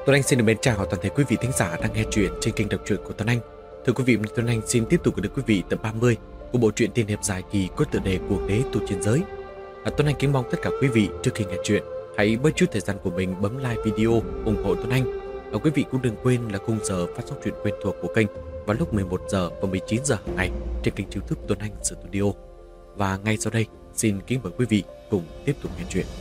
Tuấn Anh xin được mến chào toàn thể quý vị thính giả đang nghe truyện trên kênh đọc truyện của Tuấn Anh. Thưa quý vị, Tuấn Anh xin tiếp tục gửi đến quý vị tập 30 của bộ truyện tiên hiệp dài kỳ có tựa đề Cuồng đế tu chiến giới. Tuấn Anh kính mong tất cả quý vị trước khi nghe truyện hãy bớt chút thời gian của mình bấm like video ủng hộ Tuấn Anh. Quý vị cũng đừng quên là khung giờ phát sóng truyện quen thuộc của kênh vào lúc 11 giờ và 19 giờ hàng ngày trên kênh YouTube Tuấn Anh Studio. Và ngay sau đây xin kính mời quý vị cùng tiếp tục nghe truyện.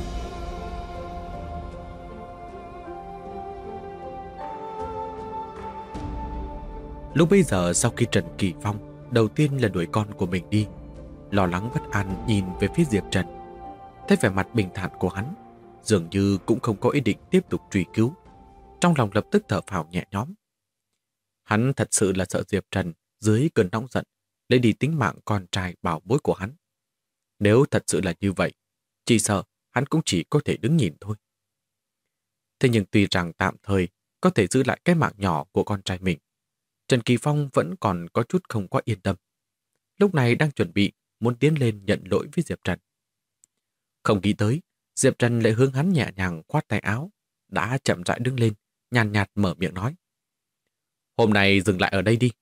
Lúc bấy giờ sau khi Trần Kỳ Phong đầu tiên là đuổi con của mình đi, lo lắng bất an nhìn về phía Diệp Trần. Thấy vẻ mặt bình thản của hắn, dường như cũng không có ý định tiếp tục truy cứu. Trong lòng lập tức thở phào nhẹ nhõm. Hắn thật sự là sợ Diệp Trần dưới cơn nóng giận lấy đi tính mạng con trai bảo bối của hắn. Nếu thật sự là như vậy, chỉ sợ hắn cũng chỉ có thể đứng nhìn thôi. Thế nhưng tuy rằng tạm thời có thể giữ lại cái mạng nhỏ của con trai mình, Trần Kỳ Phong vẫn còn có chút không quá yên tâm. Lúc này đang chuẩn bị muốn tiến lên nhận lỗi với Diệp Trần. Không nghĩ tới, Diệp Trần lại hướng hắn nhẹ nhàng khoát tay áo, đã chậm rãi đứng lên, nhàn nhạt mở miệng nói. Hôm nay dừng lại ở đây đi.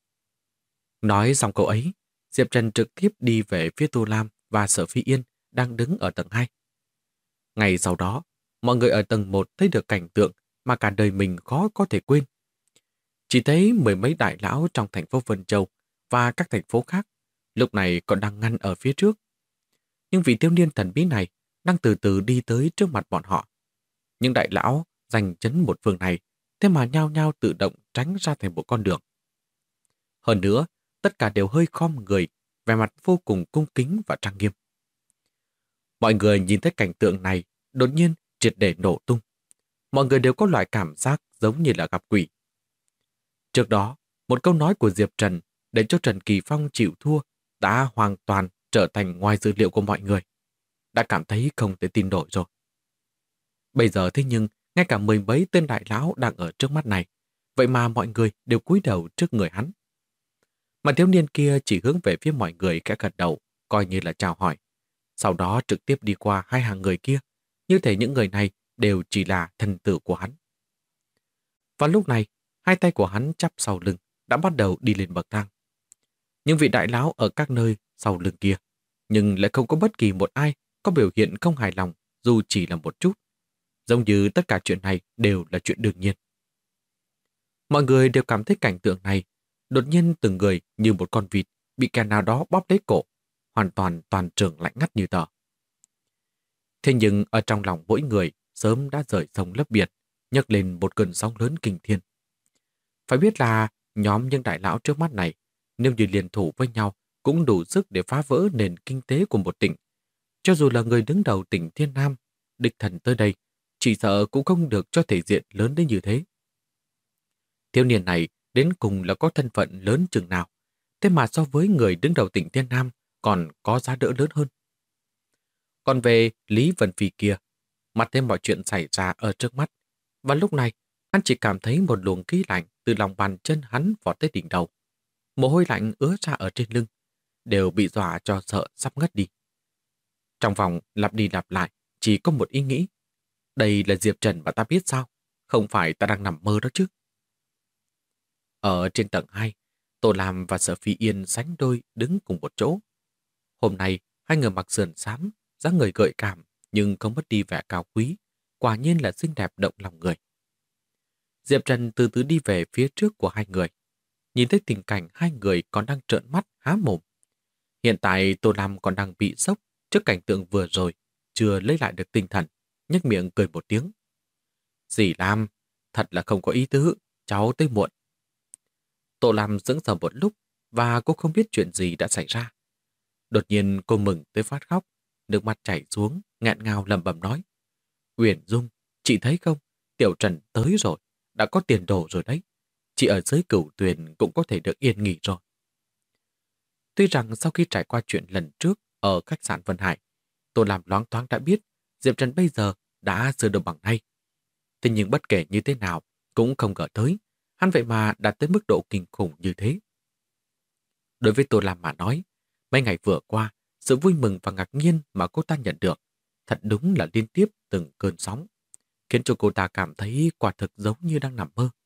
Nói xong câu ấy, Diệp Trần trực tiếp đi về phía Tô Lam và Sở Phi Yên đang đứng ở tầng 2. Ngày sau đó, mọi người ở tầng 1 thấy được cảnh tượng mà cả đời mình khó có thể quên. Chỉ thấy mười mấy đại lão trong thành phố Vân Châu và các thành phố khác lúc này còn đang ngăn ở phía trước. Nhưng vị thiếu niên thần bí này đang từ từ đi tới trước mặt bọn họ. Những đại lão giành chấn một phương này thế mà nhao nhao tự động tránh ra thành một con đường. Hơn nữa, tất cả đều hơi khom người, vẻ mặt vô cùng cung kính và trang nghiêm. Mọi người nhìn thấy cảnh tượng này đột nhiên triệt để nổ tung. Mọi người đều có loại cảm giác giống như là gặp quỷ. Trước đó, một câu nói của Diệp Trần để cho Trần Kỳ Phong chịu thua đã hoàn toàn trở thành ngoài dữ liệu của mọi người. Đã cảm thấy không thể tin nổi rồi. Bây giờ thế nhưng, ngay cả mười mấy tên đại lão đang ở trước mắt này, vậy mà mọi người đều cúi đầu trước người hắn. Mà thiếu niên kia chỉ hướng về phía mọi người khẽ gật đầu, coi như là chào hỏi. Sau đó trực tiếp đi qua hai hàng người kia, như thể những người này đều chỉ là thần tử của hắn. Và lúc này, hai tay của hắn chắp sau lưng, đã bắt đầu đi lên bậc thang. Những vị đại lão ở các nơi sau lưng kia, nhưng lại không có bất kỳ một ai có biểu hiện không hài lòng dù chỉ là một chút. Giống như tất cả chuyện này đều là chuyện đương nhiên. Mọi người đều cảm thấy cảnh tượng này, đột nhiên từng người như một con vịt bị kẻ nào đó bóp lấy cổ, hoàn toàn trường lạnh ngắt như tờ. Thế nhưng ở trong lòng mỗi người sớm đã rời sông lấp biển, nhấc lên một cơn sóng lớn kinh thiên. Phải biết là nhóm những đại lão trước mắt này, nếu như liên thủ với nhau cũng đủ sức để phá vỡ nền kinh tế của một tỉnh. Cho dù là người đứng đầu tỉnh Thiên Nam, địch thần tới đây, chỉ sợ cũng không được cho thể diện lớn đến như thế. Thiếu niên này đến cùng là có thân phận lớn chừng nào, thế mà so với người đứng đầu tỉnh Thiên Nam còn có giá đỡ lớn hơn. Còn về Lý Vân Phi kia, mặt thêm mọi chuyện xảy ra ở trước mắt, và lúc này hắn chỉ cảm thấy một luồng khí lạnh từ lòng bàn chân hắn vọt tới đỉnh đầu. Mồ hôi lạnh ứa ra ở trên lưng, đều bị dọa cho sợ sắp ngất đi. Trong vòng lặp đi lặp lại, chỉ có một ý nghĩ. Đây là Diệp Trần mà ta biết sao? Không phải ta đang nằm mơ đó chứ? Ở trên tầng 2, Tô Lam và Sở Phi Yên sánh đôi đứng cùng một chỗ. Hôm nay, hai người mặc sườn xám, dáng người gợi cảm nhưng không mất đi vẻ cao quý, quả nhiên là xinh đẹp động lòng người. Diệp Trần từ từ đi về phía trước của hai người. Nhìn thấy tình cảnh hai người còn đang trợn mắt há mồm. Hiện tại Tô Lam còn đang bị sốc trước cảnh tượng vừa rồi, chưa lấy lại được tinh thần, nhếch miệng cười một tiếng. Dì Lam, thật là không có ý tứ, cháu tới muộn. Tô Lam sững sờ một lúc và cô không biết chuyện gì đã xảy ra. Đột nhiên cô mừng tới phát khóc, nước mắt chảy xuống, nghẹn ngào lẩm bẩm nói. Uyển Dung, chị thấy không? Tiểu Trần tới rồi, đã có tiền đồ rồi đấy. Chị ở dưới Cửu Tuyền cũng có thể được yên nghỉ rồi. Tuy rằng sau khi trải qua chuyện lần trước ở khách sạn Vân Hải, Tô Lam loáng thoáng đã biết Diệp Trần bây giờ đã sửa được bằng nay. Thế nhưng bất kể như thế nào cũng không ngờ tới, hắn vậy mà đạt tới mức độ kinh khủng như thế. Đối với Tô Lam mà nói, mấy ngày vừa qua, sự vui mừng và ngạc nhiên mà cô ta nhận được thật đúng là liên tiếp từng cơn sóng. khiến cho cô ta cảm thấy quả thực giống như đang nằm mơ.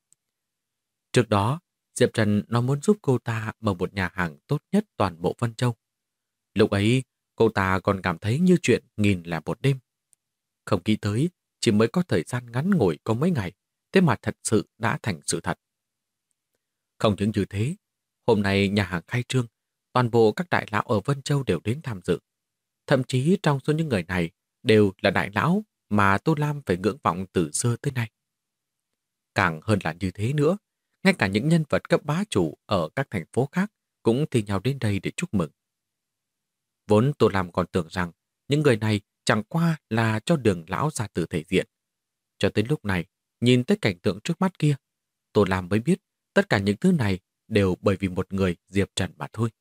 Trước đó, Diệp Trần nó muốn giúp cô ta mở một nhà hàng tốt nhất toàn bộ Vân Châu. Lúc ấy, cô ta còn cảm thấy như chuyện nghìn lẻ một đêm. Không nghĩ tới, chỉ mới có thời gian ngắn ngủi có mấy ngày, thế mà thật sự đã thành sự thật. Không những như thế, hôm nay nhà hàng khai trương, toàn bộ các đại lão ở Vân Châu đều đến tham dự. Thậm chí trong số những người này đều là đại lão mà Tô Lam phải ngưỡng vọng từ xưa tới nay. Càng hơn là như thế nữa, ngay cả những nhân vật cấp bá chủ ở các thành phố khác cũng thi nhau đến đây để chúc mừng. Vốn Tô Lam còn tưởng rằng những người này chẳng qua là cho Đường lão ra từ thể diện. Cho tới lúc này, nhìn tới cảnh tượng trước mắt kia, Tô Lam mới biết tất cả những thứ này đều bởi vì một người Diệp Trần mà thôi.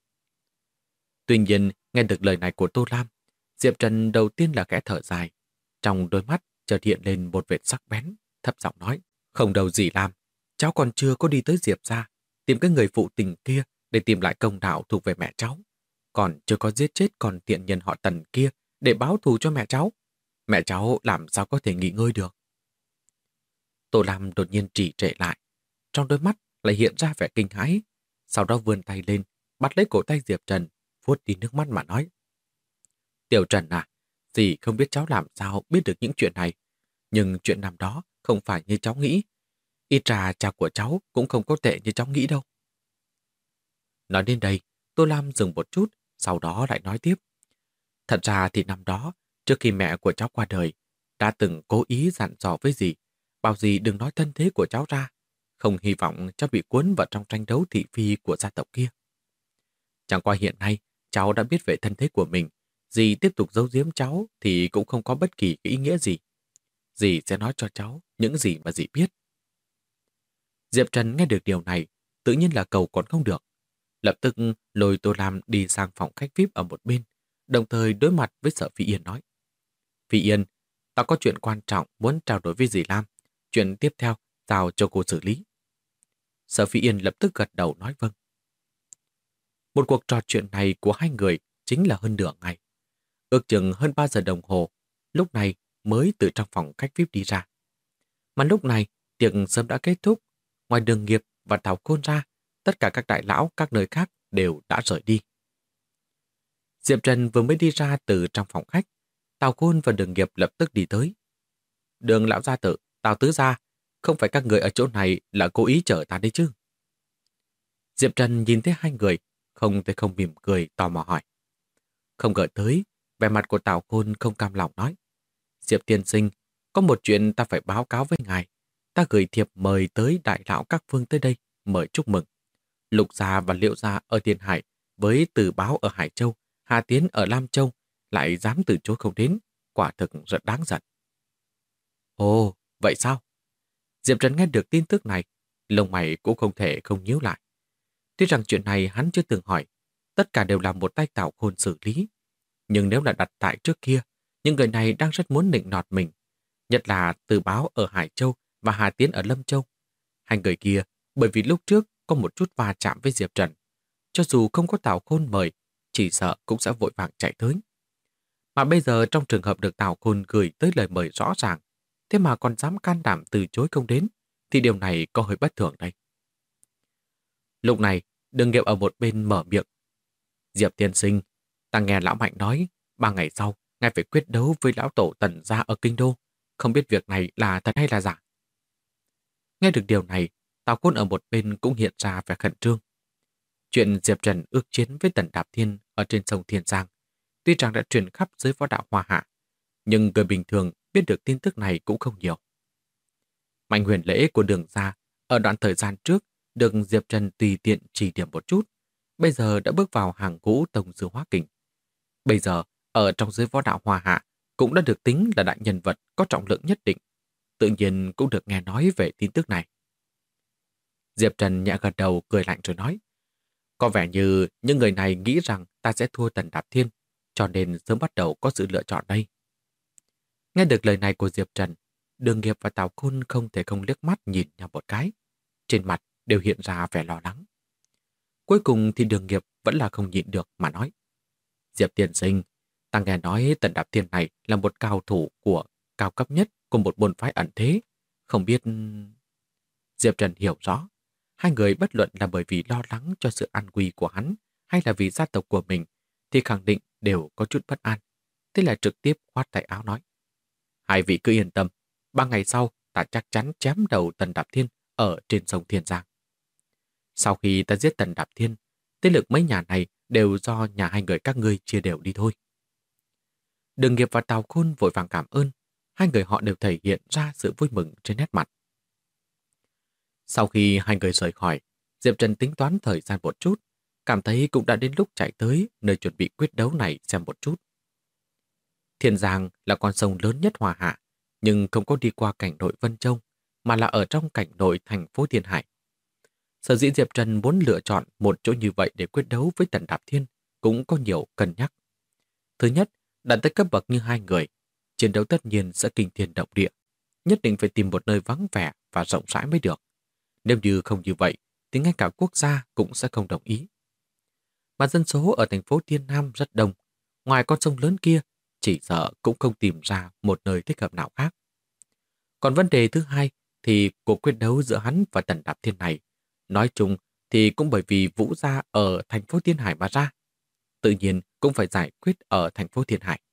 Tuy nhiên, nghe được lời này của Tô Lam, Diệp Trần đầu tiên là khẽ thở dài. Trong đôi mắt chợt hiện lên một vệt sắc bén, thấp giọng nói: "Không đâu gì Lam, cháu còn chưa có đi tới Diệp gia, tìm cái người phụ tình kia để tìm lại công đạo thuộc về mẹ cháu. Còn chưa có giết chết con tiện nhân họ Tần kia để báo thù cho mẹ cháu. Mẹ cháu làm sao có thể nghỉ ngơi được?" Tô Lam đột nhiên trì trệ lại, trong đôi mắt lại hiện ra vẻ kinh hãi, sau đó vươn tay lên, bắt lấy cổ tay Diệp Trần, vuốt đi nước mắt mà nói: "Tiểu Trần à, dì không biết cháu làm sao biết được những chuyện này, nhưng chuyện năm đó không phải như cháu nghĩ. Ít ra cha của cháu cũng không có tệ như cháu nghĩ đâu." Nói đến đây, Tô Lam dừng một chút, sau đó lại nói tiếp: "Thật ra thì năm đó, trước khi mẹ của cháu qua đời, đã từng cố ý dặn dò với dì, bảo dì đừng nói thân thế của cháu ra, không hy vọng cháu bị cuốn vào trong tranh đấu thị phi của gia tộc kia. Chẳng qua hiện nay, cháu đã biết về thân thế của mình, dì tiếp tục giấu giếm cháu thì cũng không có bất kỳ cái ý nghĩa gì. Dì sẽ nói cho cháu những gì mà dì biết." Diệp Trần nghe được điều này, tự nhiên là cầu còn không được. Lập tức lôi Tô Lam đi sang phòng khách VIP ở một bên, đồng thời đối mặt với Sở Phi Yên nói: "Phi Yên, tao có chuyện quan trọng muốn trao đổi với dì Lam. Chuyện tiếp theo, giao cho cô xử lý." Sở Phi Yên lập tức gật đầu nói vâng. Một cuộc trò chuyện này của hai người chính là hơn nửa ngày. Ước chừng hơn 3 giờ đồng hồ, lúc này mới từ trong phòng khách VIP đi ra. Mà lúc này, tiệc sớm đã kết thúc. Ngoài Đường Nghiệp và Tào Khôn ra, tất cả các đại lão các nơi khác đều đã rời đi. Diệp Trần vừa mới đi ra từ trong phòng khách, Tào Khôn và Đường Nghiệp lập tức đi tới. "Đường lão gia tử, Tào tứ gia, không phải các người ở chỗ này là cố ý chở ta đấy chứ?" Diệp Trần nhìn thấy hai người, không thể không mỉm cười tò mò hỏi. Không ngờ tới, vẻ mặt của Tào Khôn không cam lòng nói: "Diệp tiên sinh, có một chuyện ta phải báo cáo với ngài. Ta gửi thiệp mời tới đại lão các phương tới đây, mời chúc mừng. Lục gia và Liệu gia ở Thiên Hải, với Từ Báo ở Hải Châu, Hà Tiến ở Lam Châu, lại dám từ chối không đến, quả thực rất đáng giận." Ồ, vậy sao? Diệp Trần nghe được tin tức này, lông mày cũng không thể không nhíu lại. Tuy rằng chuyện này hắn chưa từng hỏi, tất cả đều là một tay Tào Khôn xử lý. Nhưng nếu là đặt tại trước kia, những người này đang rất muốn nịnh nọt mình. Nhất là Từ Báo ở Hải Châu và Hà Tiến ở Lâm Châu. Hai người kia, bởi vì lúc trước có một chút va chạm với Diệp Trần, cho dù không có Tào Khôn mời, chỉ sợ cũng sẽ vội vàng chạy tới. Mà bây giờ trong trường hợp được Tào Khôn gửi tới lời mời rõ ràng, thế mà còn dám can đảm từ chối không đến, thì điều này có hơi bất thường đây. Lúc này, Đường Nghiệp ở một bên mở miệng: "Diệp tiên sinh, ta nghe lão Mạnh nói, 3 ngày sau, ngài phải quyết đấu với lão tổ Tần gia ở Kinh Đô. Không biết việc này là thật hay là giả?" Nghe được điều này, Tào Khôn ở một bên cũng hiện ra vẻ khẩn trương. Chuyện Diệp Trần ước chiến với Tần Đạp Thiên ở trên sông Thiên Giang, tuy rằng đã truyền khắp giới võ đạo Hoa Hạ, nhưng người bình thường biết được tin tức này cũng không nhiều. Mạnh huyền lễ của Đường gia ở đoạn thời gian trước được Diệp Trần tùy tiện chỉ điểm một chút, bây giờ đã bước vào hàng ngũ tông sư hóa kình. Bây giờ, ở trong giới võ đạo Hoa Hạ cũng đã được tính là đại nhân vật có trọng lượng nhất định, tự nhiên cũng được nghe nói về tin tức này. Diệp Trần nhẹ gật đầu cười lạnh rồi nói: "Có vẻ như những người này nghĩ rằng ta sẽ thua Tần Đạp Thiên, cho nên sớm bắt đầu có sự lựa chọn đây." Nghe được lời này của Diệp Trần, Đường Nghiệp và Tào Khôn không thể không liếc mắt nhìn nhau một cái. Trên mặt đều hiện ra vẻ lo lắng. Cuối cùng thì Đường Nghiệp vẫn là không nhịn được mà nói: "Diệp tiên sinh, ta nghe nói Tần Đạp Thiên này là một cao thủ của cao cấp nhất của một môn phái ẩn thế. Không biết... Diệp Trần hiểu rõ, hai người bất luận là bởi vì lo lắng cho sự an nguy của hắn hay là vì gia tộc của mình thì khẳng định đều có chút bất an. Thế là trực tiếp khoát tay áo nói: hai vị cứ yên tâm, 3 ngày sau ta chắc chắn chém đầu Tần Đạp Thiên ở trên sông Thiên Giang. Sau khi ta giết Tần Đạp Thiên, thế lực mấy nhà này đều do nhà hai người các ngươi chia đều đi thôi. Đường Nghiệp và Tào Khôn vội vàng cảm ơn, hai người họ đều thể hiện ra sự vui mừng trên nét mặt. Sau khi hai người rời khỏi, Diệp Trần tính toán thời gian một chút, cảm thấy cũng đã đến lúc chạy tới nơi chuẩn bị quyết đấu này xem một chút. Thiên Giang là con sông lớn nhất Hoa Hạ, nhưng không có đi qua cảnh nội Vân Châu, mà là ở trong cảnh nội thành phố Thiên Hải. Sở dĩ Diệp Trần muốn lựa chọn một chỗ như vậy để quyết đấu với Tần Đạp Thiên cũng có nhiều cân nhắc. Thứ nhất, đạt tới cấp bậc như hai người, chiến đấu tất nhiên sẽ kinh thiên động địa, nhất định phải tìm một nơi vắng vẻ và rộng rãi mới được. Nếu như không như vậy, thì ngay cả quốc gia cũng sẽ không đồng ý. Mà dân số ở thành phố Thiên Nam rất đông, ngoài con sông lớn kia, chỉ sợ cũng không tìm ra một nơi thích hợp nào khác. Còn vấn đề thứ hai thì cuộc quyết đấu giữa hắn và Tần Đạp Thiên này, nói chung thì cũng bởi vì Vũ gia ở thành phố Thiên Hải mà ra, tự nhiên cũng phải giải quyết ở thành phố Thiên Hải.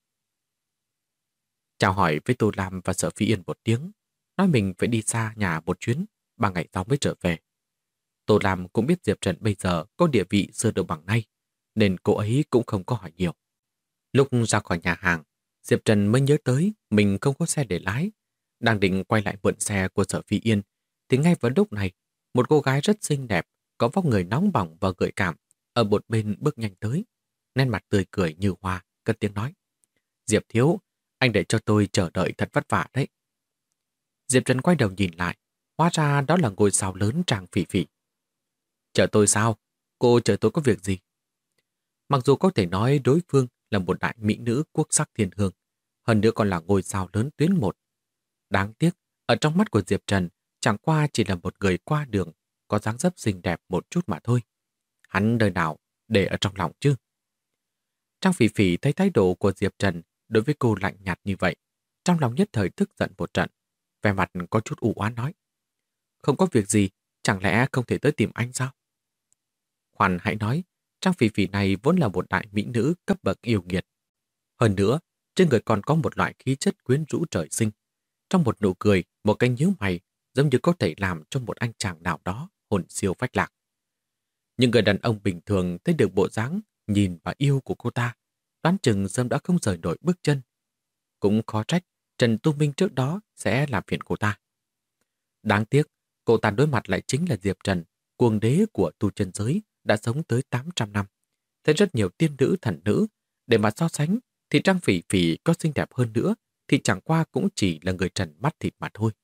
Chào hỏi với Tô Lam và Sở Phi Yên một tiếng, nói mình phải đi xa nhà một chuyến, 3 ngày sau mới trở về. Tô Lam cũng biết Diệp Trần bây giờ có địa vị xưa đâu bằng nay, nên cô ấy cũng không có hỏi nhiều. Lúc ra khỏi nhà hàng, Diệp Trần mới nhớ tới mình không có xe để lái. Đang định quay lại mượn xe của Sở Phi Yên, thì ngay vào lúc này, một cô gái rất xinh đẹp, có vóc người nóng bỏng và gợi cảm, ở một bên bước nhanh tới. Nét mặt tươi cười như hoa, cất tiếng nói: Diệp thiếu, anh để cho tôi chờ đợi thật vất vả đấy. Diệp Trần quay đầu nhìn lại, hóa ra đó là ngôi sao lớn Trang Phỉ Phỉ. Chờ tôi sao? Cô chờ tôi có việc gì? Mặc dù có thể nói đối phương là một đại mỹ nữ quốc sắc thiên hương, hơn nữa còn là ngôi sao lớn tuyến một. Đáng tiếc, ở trong mắt của Diệp Trần, chẳng qua chỉ là một người qua đường, có dáng dấp xinh đẹp một chút mà thôi. Hắn đời nào để ở trong lòng chứ? Trang Phỉ Phỉ thấy thái độ của Diệp Trần đối với cô lạnh nhạt như vậy, trong lòng nhất thời tức giận một trận, vẻ mặt có chút u oán nói: Không có việc gì, chẳng lẽ không thể tới tìm anh sao? Khoan hãy nói, Trang Phỉ Phỉ này vốn là một đại mỹ nữ cấp bậc yêu nghiệt. Hơn nữa, trên người còn có một loại khí chất quyến rũ trời sinh. Trong một nụ cười, một cái nhíu mày, giống như có thể làm cho một anh chàng nào đó hồn siêu phách lạc. Những người đàn ông bình thường thấy được bộ dáng, nhìn và yêu của cô ta, đoán chừng sớm đã không rời nổi bước chân. Cũng khó trách Trần Tu Minh trước đó sẽ làm phiền cô ta. Đáng tiếc, cô ta đối mặt lại chính là Diệp Trần, cuồng đế của tu chân giới, đã sống tới 800 năm. Thấy rất nhiều tiên nữ thần nữ, để mà so sánh thì Trang Phỉ Phỉ có xinh đẹp hơn nữa thì chẳng qua cũng chỉ là người trần mắt thịt mà thôi.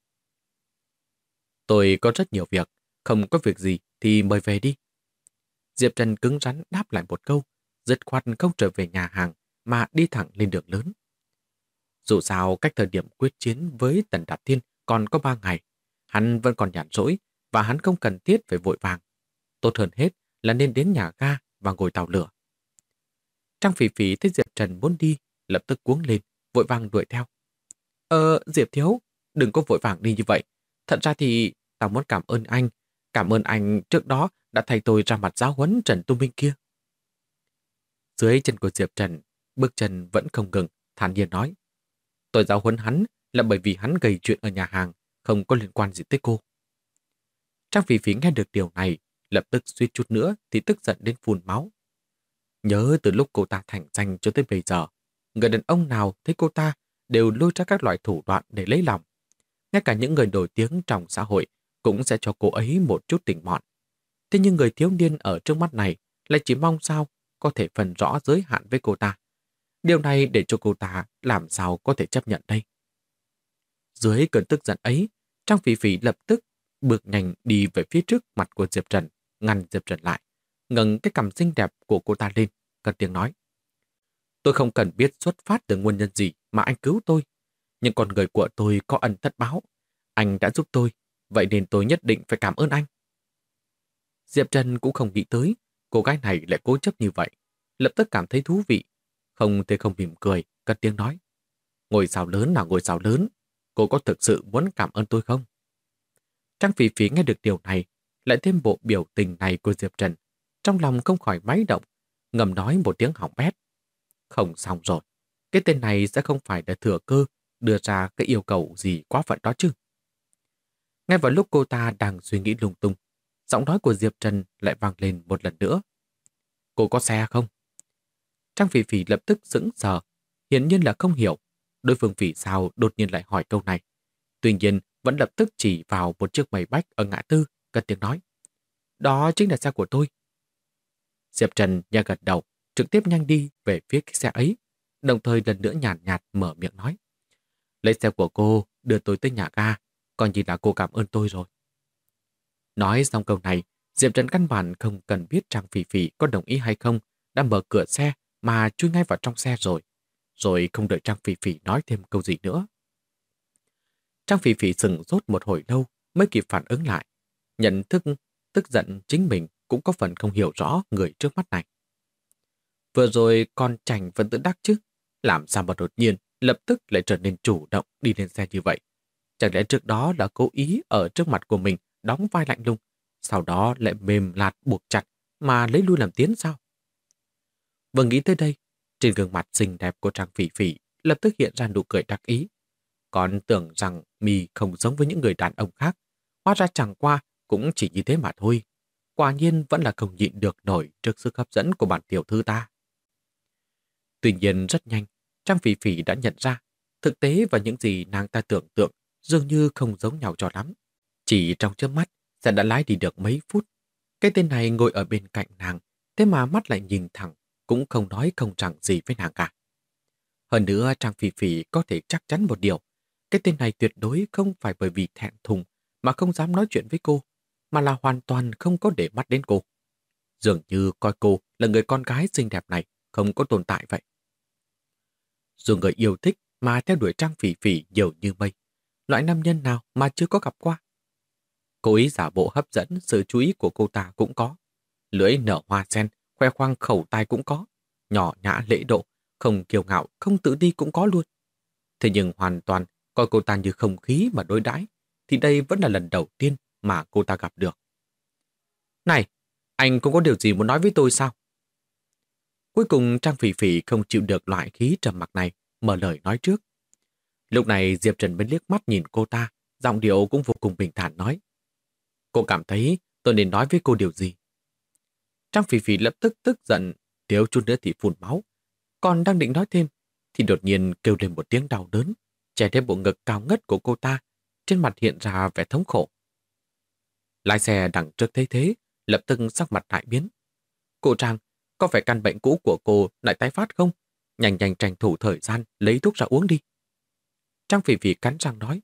Tôi có rất nhiều việc, không có việc gì thì mời về đi. Diệp Trần cứng rắn đáp lại một câu, dứt khoát không trở về nhà hàng mà đi thẳng lên đường lớn. Dù sao cách thời điểm quyết chiến với Tần Đạp Thiên còn có 3 ngày, hắn vẫn còn nhàn rỗi và hắn không cần thiết phải vội vàng. Tốt hơn hết là nên đến nhà ga và ngồi tàu lửa. Trang Phỉ Phỉ thấy Diệp Trần muốn đi, lập tức cuống lên, vội vàng đuổi theo. Diệp thiếu, đừng có vội vàng đi như vậy. Thật ra thì tao muốn cảm ơn anh trước đó đã thay tôi ra mặt giáo huấn Trần Tu Minh kia. Dưới chân của Diệp Trần, bước chân vẫn không ngừng, thản nhiên nói: Tôi giáo huấn hắn là bởi vì hắn gây chuyện ở nhà hàng, không có liên quan gì tới cô. Trang Phỉ Phỉ nghe được điều này, lập tức suýt chút nữa thì tức giận đến phun máu. Nhớ từ lúc cô ta thành danh cho tới bây giờ, người đàn ông nào thấy cô ta đều lôi ra các loại thủ đoạn để lấy lòng. Ngay cả những người nổi tiếng trong xã hội cũng sẽ cho cô ấy một chút tình mọn. Thế nhưng người thiếu niên ở trước mắt này lại chỉ mong sao có thể phân rõ giới hạn với cô ta. Điều này để cho cô ta làm sao có thể chấp nhận đây. Dưới cơn tức giận ấy, Trang Phỉ Phỉ lập tức bước nhanh đi về phía trước mặt của Diệp Trần, ngăn Diệp Trần lại, ngẩng cái cằm xinh đẹp của cô ta lên, cất tiếng nói: Tôi không cần biết xuất phát từ nguyên nhân gì mà anh cứu tôi, nhưng con người của tôi có ân tất báo. Anh đã giúp tôi, vậy nên tôi nhất định phải cảm ơn anh. Diệp Trần cũng không nghĩ tới cô gái này lại cố chấp như vậy, lập tức cảm thấy thú vị, không thể không mỉm cười, cất tiếng nói: Ngôi sao lớn là ngôi sao lớn, cô có thực sự muốn cảm ơn tôi không? Trang Phỉ Phỉ nghe được điều này, lại thêm bộ biểu tình này của Diệp Trần. Trong lòng không khỏi máy động, ngầm nói một tiếng hỏng bét. Không xong rồi, cái tên này sẽ không phải đã thừa cơ đưa ra cái yêu cầu gì quá phận đó chứ. Ngay vào lúc cô ta đang suy nghĩ lung tung, giọng nói của Diệp Trần lại vang lên một lần nữa. Cô có xe không? Trang Phỉ Phỉ lập tức sững sờ, hiển nhiên là không hiểu đối phương vì sao đột nhiên lại hỏi câu này. Tuy nhiên vẫn lập tức chỉ vào một chiếc máy bách ở ngã tư, cất tiếng nói. Đó chính là xe của tôi. Diệp Trần nhẹ gật đầu, trực tiếp nhanh đi về phía cái xe ấy, đồng thời lần nữa nhàn nhạt mở miệng nói. Lấy xe của cô đưa tôi tới nhà ga, coi như là cô cảm ơn tôi rồi. Nói xong câu này, Diệp Trần căn bản không cần biết Trang Phỉ Phỉ có đồng ý hay không, đã mở cửa xe mà chui ngay vào trong xe rồi không đợi Trang Phỉ Phỉ nói thêm câu gì nữa. Trang Phỉ Phỉ sững sốt một hồi lâu mới kịp phản ứng lại, nhận thức tức giận chính mình cũng có phần không hiểu rõ người trước mắt này. Vừa rồi con chành vẫn tự đắc chứ, làm sao mà đột nhiên lập tức lại trở nên chủ động đi lên xe như vậy. Chẳng lẽ trước đó là cố ý ở trước mặt của mình đóng vai lạnh lùng, sau đó lại mềm lạt buộc chặt mà lấy lui làm tiến sao? Vừa nghĩ tới đây, trên gương mặt xinh đẹp của Trang Phỉ Phỉ lập tức hiện ra nụ cười đắc ý. Còn tưởng rằng mì không giống với những người đàn ông khác, hóa ra chẳng qua cũng chỉ như thế mà thôi. Quả nhiên vẫn là không nhịn được nổi trước sức hấp dẫn của bản tiểu thư ta. Tuy nhiên rất nhanh, Trang Phỉ Phỉ đã nhận ra thực tế và những gì nàng ta tưởng tượng dường như không giống nhau cho lắm. Chỉ trong chớp mắt, sẽ đã lái đi được mấy phút. Cái tên này ngồi ở bên cạnh nàng, thế mà mắt lại nhìn thẳng, cũng không nói không rằng gì với nàng cả. Hơn nữa, Trang Phỉ Phỉ có thể chắc chắn một điều, cái tên này tuyệt đối không phải bởi vì thẹn thùng mà không dám nói chuyện với cô, mà là hoàn toàn không có để mắt đến cô. Dường như coi cô là người con gái xinh đẹp này không có tồn tại vậy. Dù người yêu thích mà theo đuổi Trang Phỉ Phỉ nhiều như mây, loại nam nhân nào mà chưa có gặp qua. Cố ý giả bộ hấp dẫn sự chú ý của cô ta cũng có. Lưỡi nở hoa sen, khoe khoang khẩu tai cũng có. Nhỏ nhã lễ độ, không kiêu ngạo, không tự ti cũng có luôn. Thế nhưng hoàn toàn coi cô ta như không khí mà đối đãi, thì đây vẫn là lần đầu tiên mà cô ta gặp được. Này, anh cũng có điều gì muốn nói với tôi sao? Cuối cùng Trang Phỉ Phỉ không chịu được loại khí trầm mặc này, mở lời nói trước. Lúc này Diệp Trần mới liếc mắt nhìn cô ta, giọng điệu cũng vô cùng bình thản nói. Cô cảm thấy tôi nên nói với cô điều gì? Trang Phỉ Phỉ lập tức tức giận, thiếu chút nữa thì phun máu. Còn đang định nói thêm, thì đột nhiên kêu lên một tiếng đau đớn, che đến bộ ngực cao ngất của cô ta, trên mặt hiện ra vẻ thống khổ. Lái xe đằng trước thấy thế, lập tức sắc mặt đại biến. Cô Trang, có phải căn bệnh cũ của cô lại tái phát không? Nhanh nhanh tranh thủ thời gian, lấy thuốc ra uống đi. Trang Phỉ Phỉ cắn răng nói,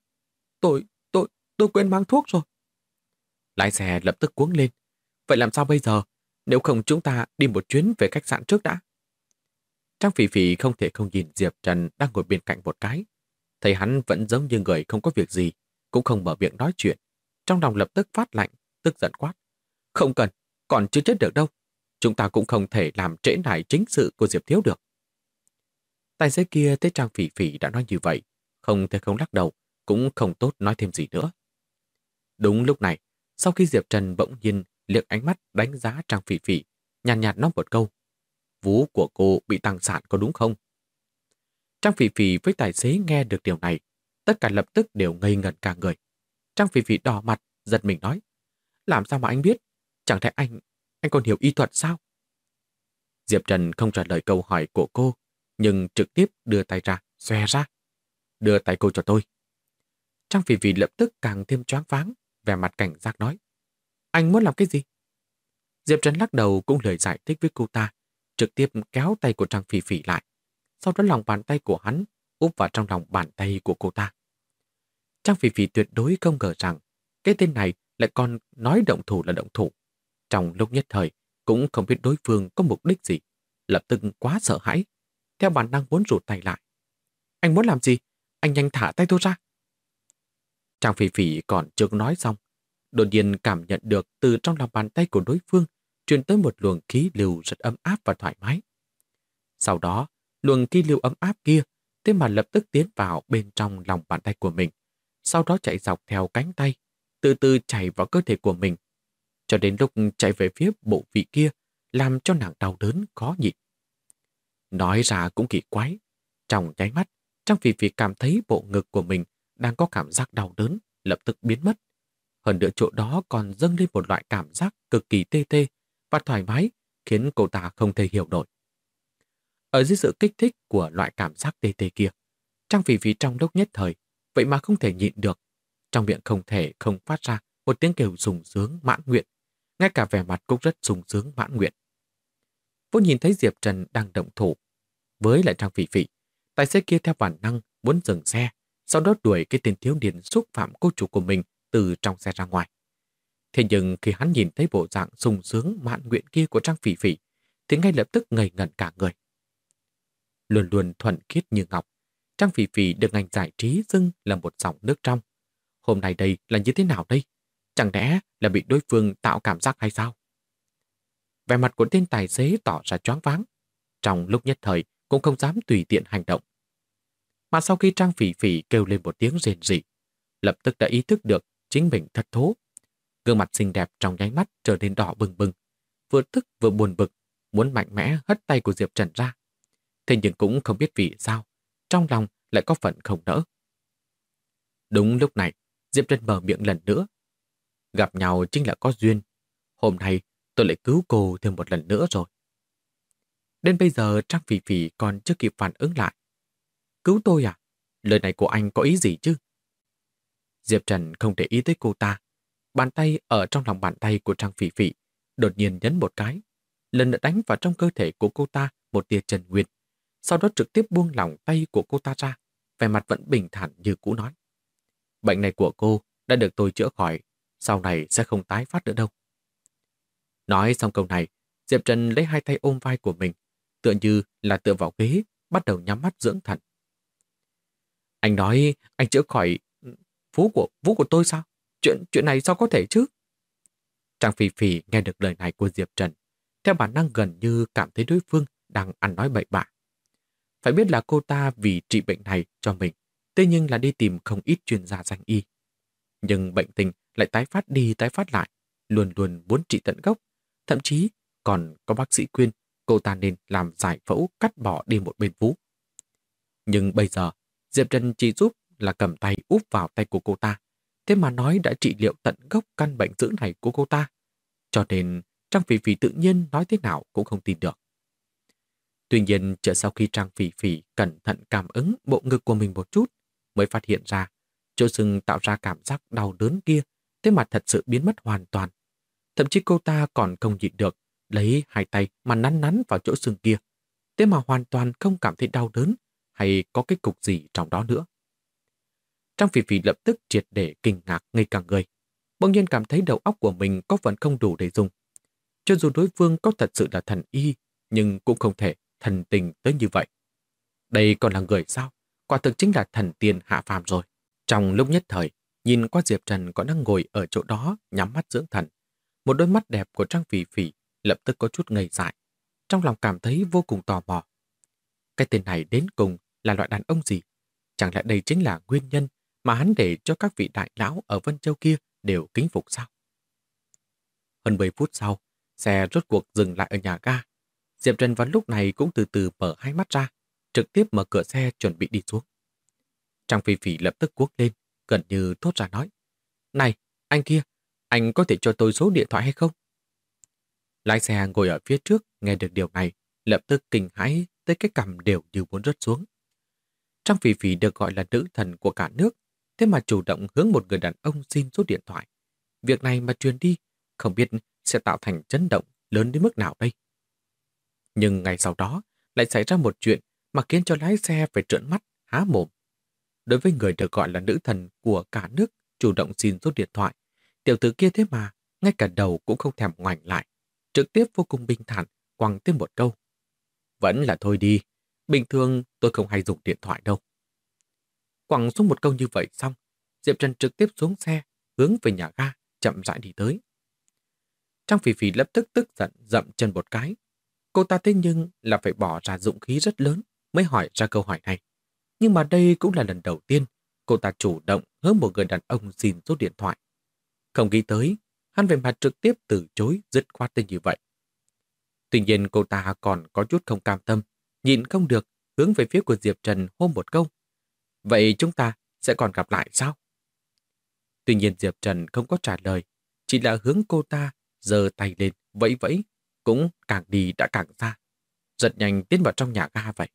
tôi quên mang thuốc rồi. Lái xe lập tức cuống lên. Vậy làm sao bây giờ? Nếu không chúng ta đi một chuyến về khách sạn trước đã. Trang Phỉ Phỉ không thể không nhìn Diệp Trần đang ngồi bên cạnh một cái. Thấy hắn vẫn giống như người không có việc gì, cũng không mở miệng nói chuyện. Trong lòng lập tức phát lạnh, tức giận quát. Không cần, còn chưa chết được đâu. Chúng ta cũng không thể làm trễ nải chính sự của Diệp Thiếu được. Tài xế kia thấy Trang Phỉ Phỉ đã nói như vậy, không thể không lắc đầu, cũng không tốt nói thêm gì nữa. Đúng lúc này, sau khi Diệp Trần bỗng nhiên liếc ánh mắt đánh giá Trang Phỉ Phỉ, nhàn nhạt nói một câu. Vú của cô bị tăng sản có đúng không? Trang Phỉ Phỉ với tài xế nghe được điều này, tất cả lập tức đều ngây ngẩn cả người. Trang Phỉ Phỉ đỏ mặt, giật mình nói. Làm sao mà anh biết? Chẳng thể anh còn hiểu y thuật sao? Diệp Trần không trả lời câu hỏi của cô, nhưng trực tiếp đưa tay ra, xòe ra. Đưa tay cô cho tôi. Trang Phỉ Phỉ lập tức càng thêm choáng váng, vẻ mặt cảnh giác nói. Anh muốn làm cái gì? Diệp Trần lắc đầu cũng lời giải thích với cô ta, trực tiếp kéo tay của Trang Phỉ Phỉ lại. Sau đó lòng bàn tay của hắn úp vào trong lòng bàn tay của cô ta. Trang Phỉ Phỉ tuyệt đối không ngờ rằng cái tên này lại còn nói động thủ là động thủ. Trong lúc nhất thời cũng không biết đối phương có mục đích gì, lập tức quá sợ hãi, theo bản năng muốn rụt tay lại. Anh muốn làm gì? Anh nhanh thả tay tôi ra. Trang Phỉ Phỉ còn chưa nói xong, đột nhiên cảm nhận được từ trong lòng bàn tay của đối phương truyền tới một luồng khí lưu rất ấm áp và thoải mái. Sau đó, luồng khí lưu ấm áp kia thế mà lập tức tiến vào bên trong lòng bàn tay của mình, sau đó chạy dọc theo cánh tay, từ từ chạy vào cơ thể của mình, cho đến lúc chạy về phía bộ vị kia, làm cho nàng đau đớn khó nhịn. Nói ra cũng kỳ quái, trong nháy mắt, Trang Phỉ Phỉ cảm thấy bộ ngực của mình đang có cảm giác đau đớn, lập tức biến mất. Hơn nữa chỗ đó còn dâng lên một loại cảm giác cực kỳ tê tê và thoải mái, khiến cô ta không thể hiểu nổi. Ở dưới sự kích thích của loại cảm giác tê tê kia, Trang Phỉ Phỉ trong lúc nhất thời, vậy mà không thể nhịn được. Trong miệng không thể không phát ra một tiếng kêu sung sướng mãn nguyện, ngay cả vẻ mặt cũng rất sung sướng mãn nguyện. Vô nhìn thấy Diệp Trần đang động thủ với lại Trang Phỉ Phỉ, tài xế kia theo bản năng muốn dừng xe, sau đó đuổi cái tên thiếu niên xúc phạm cô chủ của mình từ trong xe ra ngoài. Thế nhưng khi hắn nhìn thấy bộ dạng sung sướng mãn nguyện kia của Trang Phỉ Phỉ, thì ngay lập tức ngây ngẩn cả người. Luôn luôn thuần khiết như ngọc, Trang Phỉ Phỉ được ngành giải trí xưng là một dòng nước trong. Hôm nay đây là như thế nào đây? Chẳng lẽ là bị đối phương tạo cảm giác hay sao? Vẻ mặt của tên tài xế tỏ ra choáng váng, trong lúc nhất thời cũng không dám tùy tiện hành động. Mà sau khi Trang Phỉ Phỉ kêu lên một tiếng rền rỉ, lập tức đã ý thức được chính mình thất thố. Gương mặt xinh đẹp trong nháy mắt trở nên đỏ bừng bừng, vừa tức vừa buồn bực, muốn mạnh mẽ hất tay của Diệp Trần ra. Thế nhưng cũng không biết vì sao, trong lòng lại có phần không nỡ. Đúng lúc này, Diệp Trần mở miệng lần nữa. Gặp nhau chính là có duyên. Hôm nay tôi lại cứu cô thêm một lần nữa rồi. Đến bây giờ Trang Phỉ Phỉ còn chưa kịp phản ứng lại. Cứu tôi à? Lời này của anh có ý gì chứ? Diệp Trần không để ý tới cô ta. Bàn tay ở trong lòng bàn tay của Trang Phỉ Phỉ đột nhiên nhấn một cái, lần nữa đánh vào trong cơ thể của cô ta một tia chân nguyên. Sau đó trực tiếp buông lỏng tay của cô ta ra, vẻ mặt vẫn bình thản như cũ nói. Bệnh này của cô đã được tôi chữa khỏi, sau này sẽ không tái phát nữa đâu. Nói xong câu này, Diệp Trần lấy hai tay ôm vai của mình, tựa như là tựa vào ghế, bắt đầu nhắm mắt dưỡng thần. Anh nói anh chữa khỏi vú của tôi sao? Chuyện này sao có thể chứ? Trang Phỉ Phỉ nghe được lời này của Diệp Trần, theo bản năng gần như cảm thấy đối phương đang ăn nói bậy bạ. Phải biết là cô ta vì trị bệnh này cho mình, thế nhưng là đi tìm không ít chuyên gia danh y. Nhưng bệnh tình lại tái phát đi tái phát lại, luôn luôn muốn trị tận gốc. Thậm chí còn có bác sĩ khuyên cô ta nên làm giải phẫu cắt bỏ đi một bên vú. Nhưng bây giờ, Diệp Trần chỉ giúp là cầm tay úp vào tay của cô ta, thế mà nói đã trị liệu tận gốc căn bệnh dữ này của cô ta. Cho nên Trang Phỉ Phỉ tự nhiên nói thế nào cũng không tin được. Tuy nhiên, chờ sau khi Trang Phỉ Phỉ cẩn thận cảm ứng bộ ngực của mình một chút, mới phát hiện ra chỗ sưng tạo ra cảm giác đau đớn kia, thế mà thật sự biến mất hoàn toàn. Thậm chí cô ta còn không nhịn được, lấy hai tay mà nắn nắn vào chỗ sưng kia, thế mà hoàn toàn không cảm thấy đau đớn hay có cái cục gì trong đó nữa. Trang Phỉ Phỉ lập tức triệt để kinh ngạc ngây cả người, bỗng nhiên cảm thấy đầu óc của mình có phần không đủ để dùng. Cho dù đối phương có thật sự là thần y, nhưng cũng không thể thần tình tới như vậy. Đây còn là người sao? Quả thực chính là thần tiên hạ phàm rồi. Trong lúc nhất thời, nhìn qua Diệp Trần còn đang ngồi ở chỗ đó nhắm mắt dưỡng thần. Một đôi mắt đẹp của Trang Phỉ Phỉ lập tức có chút ngây dại. Trong lòng cảm thấy vô cùng tò mò. Cái tên này đến cùng là loại đàn ông gì? Chẳng lẽ đây chính là nguyên nhân mà hắn để cho các vị đại lão ở Vân Châu kia đều kính phục sao? Hơn 10 phút sau, xe rốt cuộc dừng lại ở nhà ga. Diệp Trần vào lúc này cũng từ từ mở hai mắt ra, trực tiếp mở cửa xe chuẩn bị đi xuống. Trang Phỉ Phỉ lập tức cuống lên, gần như thốt ra nói. Này, anh kia, anh có thể cho tôi số điện thoại hay không? Lái xe ngồi ở phía trước nghe được điều này, lập tức kinh hãi tới cái cằm đều như muốn rớt xuống. Trang Phỉ Phỉ được gọi là nữ thần của cả nước, thế mà chủ động hướng một người đàn ông xin số điện thoại. Việc này mà truyền đi, không biết sẽ tạo thành chấn động lớn đến mức nào đây. Nhưng ngày sau đó lại xảy ra một chuyện mà khiến cho lái xe phải trợn mắt, há mồm. Đối với người được gọi là nữ thần của cả nước chủ động xin số điện thoại, tiểu tử kia thế mà ngay cả đầu cũng không thèm ngoảnh lại, trực tiếp vô cùng bình thản quăng thêm một câu. Vẫn là thôi đi, bình thường tôi không hay dùng điện thoại đâu. Quăng xuống một câu như vậy xong, Diệp Trần trực tiếp xuống xe, hướng về nhà ga, chậm rãi đi tới. Trang Phỉ Phỉ lập tức tức giận dậm chân một cái. Cô ta thế nhưng là phải bỏ ra dũng khí rất lớn mới hỏi ra câu hỏi này. Nhưng mà đây cũng là lần đầu tiên cô ta chủ động hướng một người đàn ông xin số điện thoại. Không nghĩ tới, hắn về mặt trực tiếp từ chối dứt khoát tới như vậy. Tuy nhiên cô ta còn có chút không cam tâm, nhịn không được, hướng về phía của Diệp Trần hô một câu. Vậy chúng ta sẽ còn gặp lại sao? Tuy nhiên Diệp Trần không có trả lời, chỉ là hướng cô ta giơ tay lên, vẫy vẫy, cũng càng đi đã càng xa, giật nhanh tiến vào trong nhà ga vậy.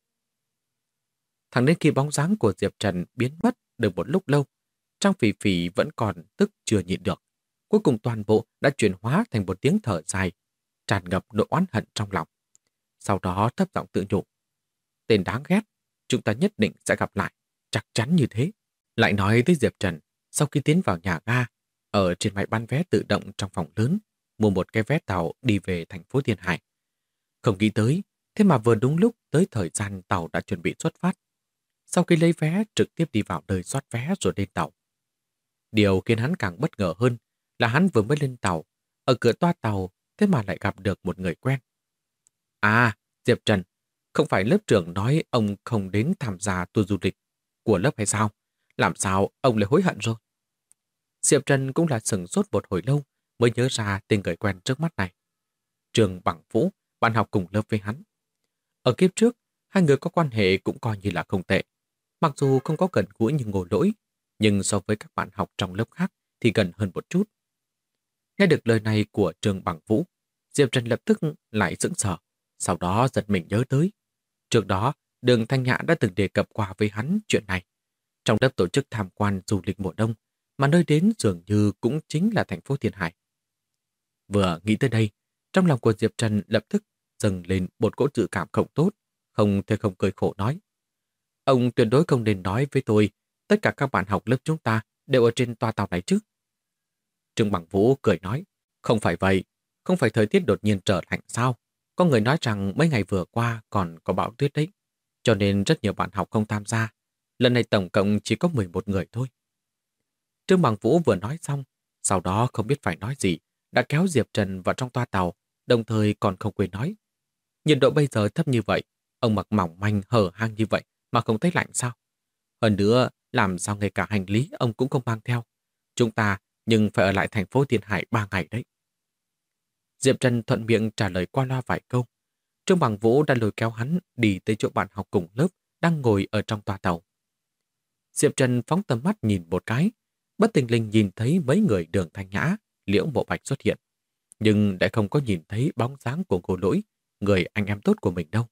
Thẳng đến khi bóng dáng của Diệp Trần biến mất được một lúc lâu, Trang Phỉ Phỉ vẫn còn tức chưa nhịn được. Cuối cùng toàn bộ đã chuyển hóa thành một tiếng thở dài, tràn ngập nỗi oán hận trong lòng. Sau đó thấp giọng tự nhủ. Tên đáng ghét, chúng ta nhất định sẽ gặp lại, chắc chắn như thế. Lại nói tới Diệp Trần, sau khi tiến vào nhà ga, ở trên máy bán vé tự động trong phòng lớn, mua một cái vé tàu đi về thành phố Thiên Hải. Không nghĩ tới, thế mà vừa đúng lúc tới thời gian tàu đã chuẩn bị xuất phát. Sau khi lấy vé, trực tiếp đi vào nơi soát vé rồi lên tàu. Điều khiến hắn càng bất ngờ hơn là hắn vừa mới lên tàu, ở cửa toa tàu, thế mà lại gặp được một người quen. À, Diệp Trần, không phải lớp trưởng nói ông không đến tham gia tour du lịch của lớp hay sao? Làm sao ông lại hối hận rồi? Diệp Trần cũng là sửng sốt một hồi lâu mới nhớ ra tên người quen trước mắt này. Trường Bằng Vũ, bạn học cùng lớp với hắn. Ở kiếp trước, hai người có quan hệ cũng coi như là không tệ. Mặc dù không có gần gũi như Ngô Lỗi, nhưng so với các bạn học trong lớp khác thì gần hơn một chút. Nghe được lời này của Trường Bằng Vũ, Diệp Trần lập tức lại sững sờ, sau đó giật mình nhớ tới. Trước đó, Đường Thanh Nhã đã từng đề cập qua với hắn chuyện này. Trong lớp tổ chức tham quan du lịch mùa đông, mà nơi đến dường như cũng chính là thành phố Thiên Hải. Vừa nghĩ tới đây, trong lòng của Diệp Trần lập tức dâng lên một cỗ dự cảm không tốt, không thể không cười khổ nói. Ông tuyệt đối không nên nói với tôi, tất cả các bạn học lớp chúng ta đều ở trên toa tàu này chứ. Trương Bằng Vũ cười nói, không phải vậy, không phải thời tiết đột nhiên trở lạnh sao? Có người nói rằng mấy ngày vừa qua còn có bão tuyết đấy, cho nên rất nhiều bạn học không tham gia. Lần này tổng cộng chỉ có 11 người thôi. Trương Bằng Vũ vừa nói xong, sau đó không biết phải nói gì, đã kéo Diệp Trần vào trong toa tàu, đồng thời còn không quên nói. Nhiệt độ bây giờ thấp như vậy, ông mặc mỏng manh hở hang như vậy mà không thấy lạnh sao? Hơn nữa, làm sao ngay cả hành lý ông cũng không mang theo. Chúng ta nhưng phải ở lại thành phố Thiên Hải 3 ngày đấy. Diệp Trần thuận miệng trả lời qua loa vài câu. Trương Bằng Vũ đã lôi kéo hắn đi tới chỗ bạn học cùng lớp đang ngồi ở trong toa tàu. Diệp Trần phóng tầm mắt nhìn một cái, bất tình linh nhìn thấy mấy người Đường Thanh Nhã, Liễu Mộ Bạch xuất hiện, nhưng lại không có nhìn thấy bóng dáng của Ngô Lỗi, người anh em tốt của mình đâu.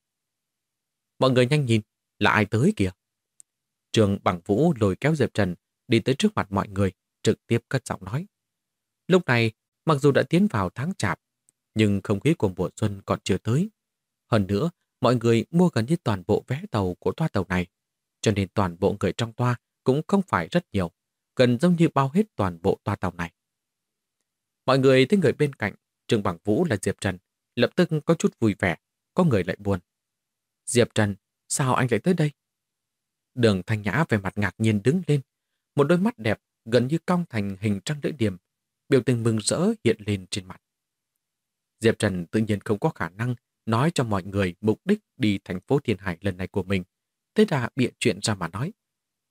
Mọi người nhanh nhìn, là ai tới kìa? Trương Bằng Vũ lôi kéo Diệp Trần đi tới trước mặt mọi người, trực tiếp cất giọng nói. Lúc này, mặc dù đã tiến vào tháng Chạp, nhưng không khí của mùa xuân còn chưa tới. Hơn nữa, mọi người mua gần như toàn bộ vé tàu của toa tàu này, cho nên toàn bộ người trong toa cũng không phải rất nhiều, gần giống như bao hết toàn bộ toa tàu này. Mọi người thấy người bên cạnh, Trương Bằng Vũ là Diệp Trần, lập tức có chút vui vẻ, có người lại buồn. Diệp Trần, sao anh lại tới đây? Đường Thanh Nhã về mặt ngạc nhiên đứng lên, một đôi mắt đẹp gần như cong thành hình trăng lưỡi liềm, biểu tình mừng rỡ hiện lên trên mặt. Diệp Trần tự nhiên không có khả năng nói cho mọi người mục đích đi thành phố Thiên Hải lần này của mình, thế là bịa chuyện ra mà nói.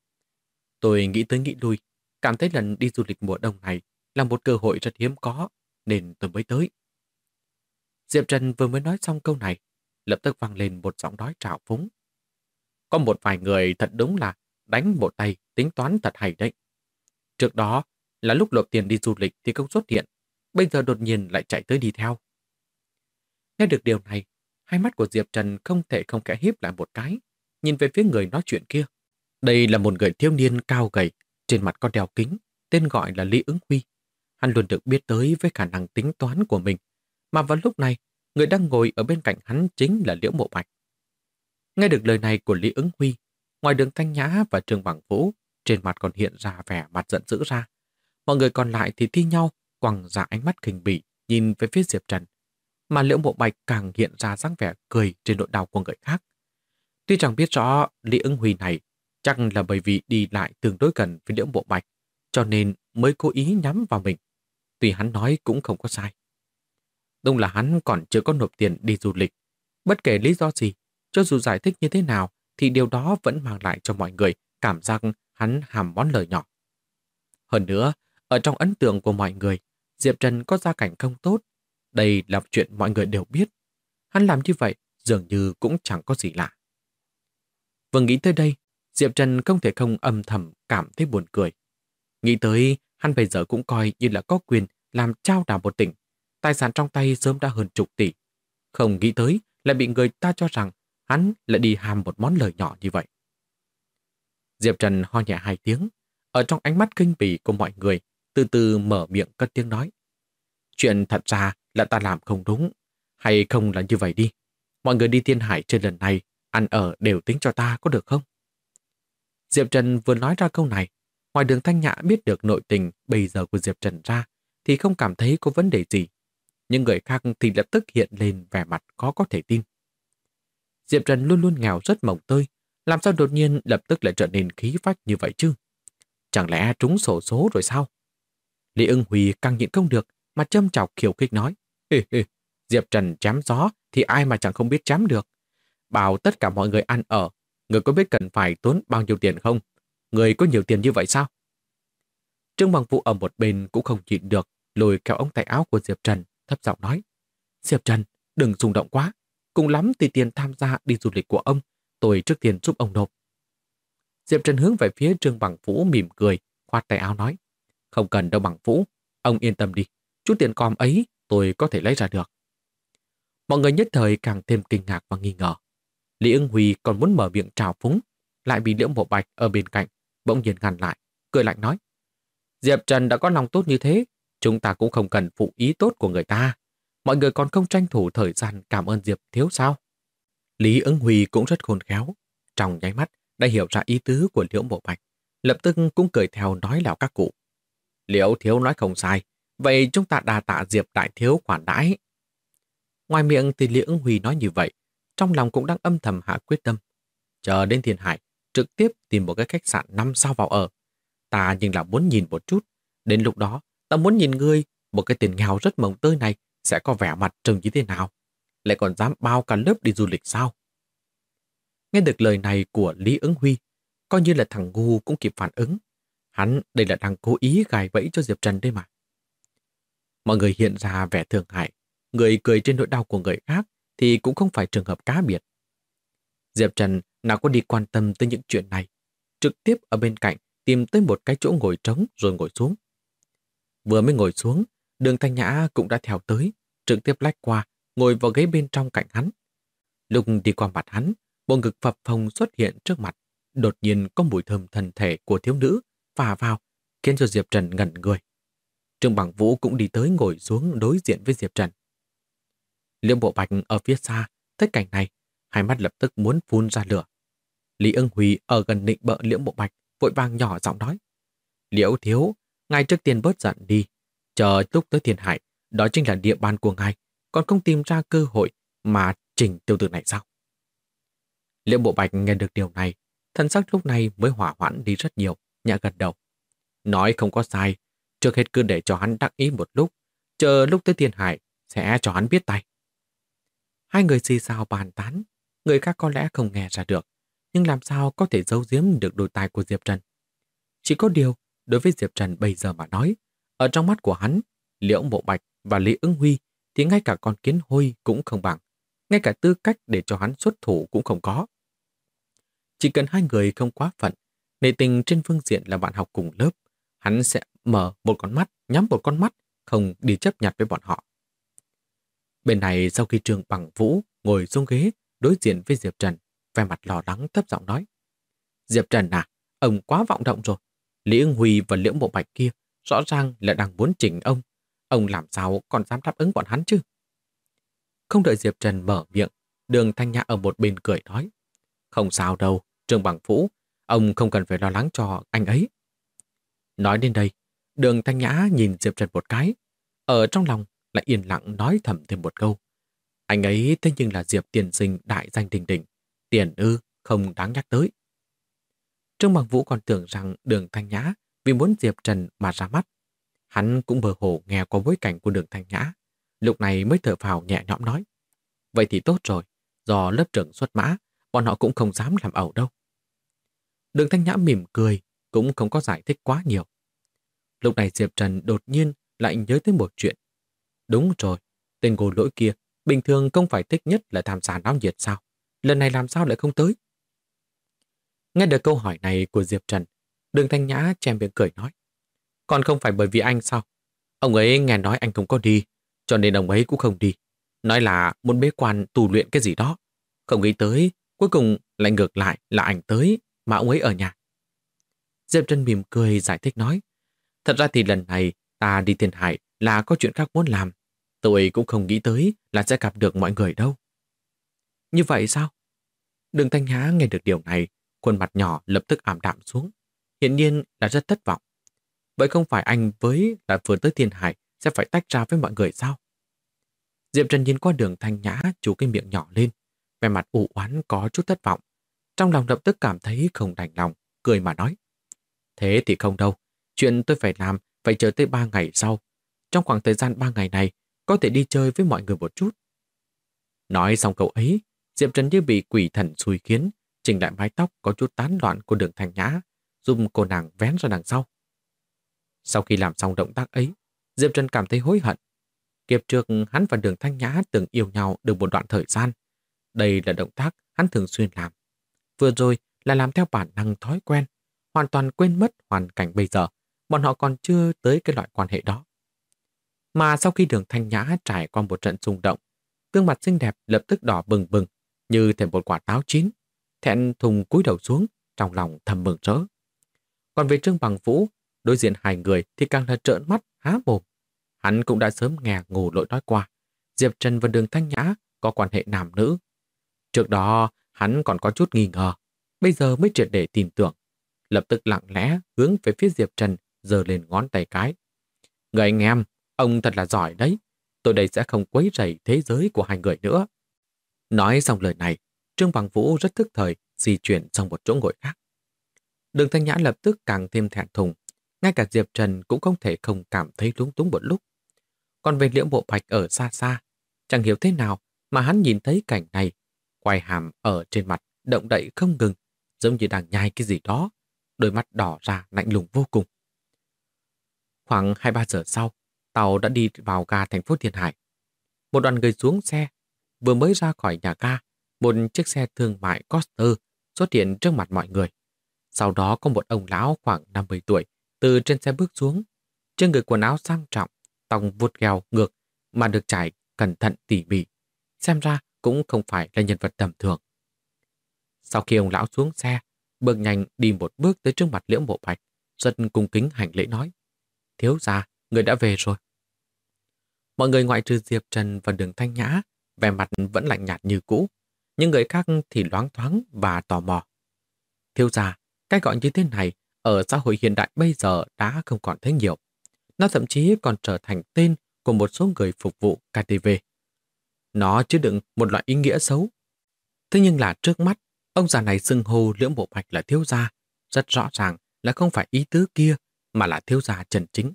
Tôi nghĩ tới nghĩ lui, cảm thấy lần đi du lịch mùa đông này là một cơ hội rất hiếm có, nên tôi mới tới. Diệp Trần vừa mới nói xong câu này, lập tức vang lên một giọng nói trào phúng. Có một vài người thật đúng là đánh một tay tính toán thật hay đấy. Trước đó là lúc nộp tiền đi du lịch thì không xuất hiện, bây giờ đột nhiên lại chạy tới đi theo. Nghe được điều này, hai mắt của Diệp Trần không thể không khẽ híp lại một cái, nhìn về phía người nói chuyện kia. Đây là một người thiếu niên cao gầy, trên mặt có đeo kính, tên gọi là Lý Ứng Huy. Hắn luôn được biết tới với khả năng tính toán của mình, mà vào lúc này, người đang ngồi ở bên cạnh hắn chính là Liễu Mộ Bạch. Nghe được lời này của Lý Ứng Huy, ngoài Đường Thanh Nhã và Trương Bằng Vũ, trên mặt còn hiện ra vẻ mặt giận dữ ra. Mọi người còn lại thì thi nhau quăng ra ánh mắt khinh bỉ nhìn về phía Diệp Trần, mà Liễu Mộ Bạch càng hiện ra dáng vẻ cười trên nỗi đau của người khác. Tuy chẳng biết rõ Lý Ứng Huy này chắc là bởi vì đi lại tương đối gần với Liễu Mộ Bạch, cho nên mới cố ý nhắm vào mình. Tuy hắn nói cũng không có sai. Đúng là hắn còn chưa có nộp tiền đi du lịch. Bất kể lý do gì, cho dù giải thích như thế nào, thì điều đó vẫn mang lại cho mọi người cảm giác hắn hàm món lời nhỏ. Hơn nữa, ở trong ấn tượng của mọi người, Diệp Trần có gia cảnh không tốt. Đây là chuyện mọi người đều biết. Hắn làm như vậy dường như cũng chẳng có gì lạ. Vừa nghĩ tới đây, Diệp Trần không thể không âm thầm cảm thấy buồn cười. Nghĩ tới, hắn bây giờ cũng coi như là có quyền làm trao đảo một tỉnh. Tài sản trong tay sớm đã hơn chục tỷ. Không nghĩ tới lại bị người ta cho rằng hắn lại đi hàm một món lời nhỏ như vậy. Diệp Trần ho nhẹ 2 tiếng, ở trong ánh mắt kinh bỉ của mọi người, từ từ mở miệng cất tiếng nói. Chuyện thật ra là ta làm không đúng, hay không là như vậy đi. Mọi người đi Thiên Hải trên lần này, ăn ở đều tính cho ta có được không? Diệp Trần vừa nói ra câu này, ngoài Đường Thanh Nhã biết được nội tình bây giờ của Diệp Trần ra, thì không cảm thấy có vấn đề gì. Nhưng người khác thì lập tức hiện lên vẻ mặt khó có thể tin. Diệp Trần luôn luôn nghèo rất mồng tơi, làm sao đột nhiên lập tức lại trở nên khí phách như vậy chứ? Chẳng lẽ trúng xổ số rồi sao? Lý Ưng Huy càng nhịn không được, mà châm chọc khiêu khích nói. Hê hê, Diệp Trần chém gió thì ai mà chẳng không biết chém được. Bảo tất cả mọi người ăn ở, người có biết cần phải tốn bao nhiêu tiền không? Người có nhiều tiền như vậy sao? Trương Bằng Vũ ở một bên cũng không nhịn được, lôi kéo ống tay áo của Diệp Trần, thấp giọng nói. Diệp Trần, đừng xung động quá. Cùng lắm thì tiền tham gia đi du lịch của ông, tôi trước tiên giúp ông nộp. Diệp Trần hướng về phía Trương Bằng Vũ mỉm cười, khoát tay áo nói. Không cần đâu Bằng Vũ, ông yên tâm đi, chút tiền com ấy tôi có thể lấy ra được. Mọi người nhất thời càng thêm kinh ngạc và nghi ngờ. Lý Ưng Huy còn muốn mở miệng trào phúng, lại bị Liễu Mộ Bạch ở bên cạnh bỗng nhiên ngăn lại, cười lạnh nói. Diệp Trần đã có lòng tốt như thế, chúng ta cũng không cần phụ ý tốt của người ta. Mọi người còn không tranh thủ thời gian cảm ơn Diệp thiếu sao? Lý Ưng Huy cũng rất khôn khéo, trong nháy mắt đã hiểu ra ý tứ của Liễu Mộ Bạch, lập tức cũng cười theo nói lão các cụ. Liễu thiếu nói không sai, vậy chúng ta đà tạ Diệp đại thiếu khoản đãi. Ngoài miệng thì Lý Ưng Huy nói như vậy, trong lòng cũng đang âm thầm hạ quyết tâm. Chờ đến Thiên Hải, trực tiếp tìm một cái khách sạn 5 sao vào ở. Ta nhưng là muốn nhìn một chút, đến lúc đó ta muốn nhìn ngươi, một cái tiền nghèo rất mồng tơi này sẽ có vẻ mặt trông như thế nào, lại còn dám bao cả lớp đi du lịch sao? Nghe được lời này của Lý Ứng Huy, coi như là thằng ngu cũng kịp phản ứng. Hắn đây là đang cố ý gài bẫy cho Diệp Trần đây mà. Mọi người hiện ra vẻ thương hại, người cười trên nỗi đau của người khác thì cũng không phải trường hợp cá biệt. Diệp Trần nào có đi quan tâm tới những chuyện này, trực tiếp ở bên cạnh tìm tới một cái chỗ ngồi trống rồi ngồi xuống. Vừa mới ngồi xuống, Đường Thanh Nhã cũng đã theo tới, trực tiếp lách qua, ngồi vào ghế bên trong cạnh hắn. Lúc đi qua mặt hắn, bộ ngực phập phồng xuất hiện trước mặt, đột nhiên có mùi thơm thân thể của thiếu nữ phả vào, khiến cho Diệp Trần ngẩn người. Trương Bằng Vũ cũng đi tới ngồi xuống đối diện với Diệp Trần. Liễu Bộ Bạch ở phía xa, thấy cảnh này, hai mắt lập tức muốn phun ra lửa. Lý Ưng Huy ở gần nịnh bợ Liễu Bộ Bạch, vội vàng nhỏ giọng nói. Liễu thiếu, ngài trước tiên bớt giận đi. Chờ lúc tới Thiên Hải, đó chính là địa bàn của ngài, còn không tìm ra cơ hội mà chỉnh tiêu tử này sao? Liễu Bộ Bạch nghe được điều này, thân sắc lúc này mới hỏa hoãn đi rất nhiều, nhẹ gật đầu. Nói không có sai, trước hết cứ để cho hắn đắc ý một lúc, chờ lúc tới Thiên Hải sẽ cho hắn biết tay. Hai người xì xào bàn tán, người khác có lẽ không nghe ra được, nhưng làm sao có thể giấu giếm được đôi tai của Diệp Trần. Chỉ có điều, đối với Diệp Trần bây giờ mà nói, ở trong mắt của hắn, Liễu Mộ Bạch và Lý Ứng Huy thì ngay cả con kiến hôi cũng không bằng, ngay cả tư cách để cho hắn xuất thủ cũng không có. Chỉ cần hai người không quá phận, nể tình trên phương diện là bạn học cùng lớp, hắn sẽ mở một con mắt, nhắm một con mắt, không đi chấp nhặt với bọn họ. Bên này sau khi Trương Bằng Vũ ngồi xuống ghế đối diện với Diệp Trần, vẻ mặt lo lắng thấp giọng nói. Diệp Trần à, ông quá vọng động rồi. Lý Ưng Huy và Liễu Mộ Bạch kia rõ ràng là đang muốn chỉnh ông. Ông làm sao còn dám đáp ứng bọn hắn chứ? Không đợi Diệp Trần mở miệng, Đường Thanh Nhã ở một bên cười nói. Không sao đâu, Trương Bằng Vũ, ông không cần phải lo lắng cho anh ấy. Nói đến đây, Đường Thanh Nhã nhìn Diệp Trần một cái, ở trong lòng lại yên lặng nói thầm thêm một câu. Anh ấy thế nhưng là Diệp tiền sinh đại danh đình đỉnh, tiền ư không đáng nhắc tới. Trương Bằng Vũ còn tưởng rằng Đường Thanh Nhã vì muốn Diệp Trần mà ra mắt. Hắn cũng mơ hồ nghe qua bối cảnh của Đường Thanh Nhã, lúc này mới thở phào nhẹ nhõm nói. Vậy thì tốt rồi, do lớp trưởng xuất mã, bọn họ cũng không dám làm ẩu đâu. Đường Thanh Nhã mỉm cười, cũng không có giải thích quá nhiều. Lúc này Diệp Trần đột nhiên lại nhớ tới một chuyện. Đúng rồi, tên Ngô Lỗi kia bình thường không phải thích nhất là tham gia náo nhiệt sao? Lần này làm sao lại không tới? Nghe được câu hỏi này của Diệp Trần, Đường Thanh Nhã che miệng cười nói. Còn không phải bởi vì anh sao? Ông ấy nghe nói anh không có đi, cho nên ông ấy cũng không đi. Nói là muốn bế quan tu luyện cái gì đó. Không nghĩ tới, cuối cùng lại ngược lại là anh tới mà ông ấy ở nhà. Diệp Trần mỉm cười giải thích nói. Thật ra thì lần này ta đi Thiên Hải là có chuyện khác muốn làm. Tôi cũng không nghĩ tới là sẽ gặp được mọi người đâu. Như vậy sao? Đường Thanh Nhã nghe được điều này, khuôn mặt nhỏ lập tức ảm đạm xuống. Hiển nhiên là rất thất vọng. Vậy không phải anh với là vừa tới Thiên Hải sẽ phải tách ra với mọi người sao? Diệp Trần nhìn qua Đường Thanh Nhã chú cái miệng nhỏ lên, vẻ mặt u oán có chút thất vọng. Trong lòng lập tức cảm thấy không đành lòng, cười mà nói. Thế thì không đâu, chuyện tôi phải làm phải chờ tới 3 ngày sau. Trong khoảng thời gian 3 ngày này, có thể đi chơi với mọi người một chút. Nói xong câu ấy, Diệp Trần như bị quỷ thần xui khiến, chỉnh lại mái tóc có chút tán loạn của Đường Thanh Nhã, giúp cô nàng vén ra đằng sau. Sau khi làm xong động tác ấy, Diệp Trần cảm thấy hối hận. Kiếp trước hắn và Đường Thanh Nhã từng yêu nhau được một đoạn thời gian. Đây là động tác hắn thường xuyên làm. Vừa rồi là làm theo bản năng thói quen, hoàn toàn quên mất hoàn cảnh bây giờ, bọn họ còn chưa tới cái loại quan hệ đó. Mà sau khi Đường Thanh Nhã trải qua một trận xung động, gương mặt xinh đẹp lập tức đỏ bừng bừng, như thể một quả táo chín, thẹn thùng cúi đầu xuống, trong lòng thầm mừng rỡ. Còn về Trương Bằng Vũ, đối diện hai người thì càng là trợn mắt, há mồm. Hắn cũng đã sớm nghe Ngô Lỗi nói qua, Diệp Trần và Đường Thanh Nhã có quan hệ nam nữ. Trước đó, hắn còn có chút nghi ngờ, bây giờ mới triệt để tin tưởng. Lập tức lặng lẽ hướng về phía Diệp Trần, giơ lên ngón tay cái. Người anh em, ông thật là giỏi đấy. Tôi đây sẽ không quấy rầy thế giới của hai người nữa. Nói xong lời này, Trương Bằng Vũ rất thức thời di chuyển sang một chỗ ngồi khác. Đường Thanh Nhã lập tức càng thêm thẹn thùng. Ngay cả Diệp Trần cũng không thể không cảm thấy lúng túng một lúc. Còn về Liễu Bộ Bạch ở xa xa, chẳng hiểu thế nào mà hắn nhìn thấy cảnh này. Quai hàm ở trên mặt động đậy không ngừng, giống như đang nhai cái gì đó. Đôi mắt đỏ ra lạnh lùng vô cùng. Khoảng 2-3 giờ sau, tàu đã đi vào ga thành phố Thiên Hải. Một đoàn người xuống xe, vừa mới ra khỏi nhà ga, một chiếc xe thương mại Coaster xuất hiện trước mặt mọi người. Sau đó có một ông lão khoảng 50 tuổi từ trên xe bước xuống. Trên người quần áo sang trọng, tóc vuốt gheo ngược mà được trải cẩn thận tỉ mỉ. Xem ra cũng không phải là nhân vật tầm thường. Sau khi ông lão xuống xe, bước nhanh đi một bước tới trước mặt Liễu Bộ Bạch, rất cung kính hành lễ nói. Thiếu gia, người đã về rồi. Mọi người ngoại trừ Diệp Trần và Đường Thanh Nhã, vẻ mặt vẫn lạnh nhạt như cũ, nhưng người khác thì loáng thoáng và tò mò. Thiếu gia, cái gọi như thế này ở xã hội hiện đại bây giờ đã không còn thấy nhiều. Nó thậm chí còn trở thành tên của một số người phục vụ KTV. Nó chứa đựng một loại ý nghĩa xấu. Thế nhưng là trước mắt, ông già này xưng hô Liễu Bộ Bạch là thiếu gia, rất rõ ràng là không phải ý tứ kia, mà là thiếu gia chân chính.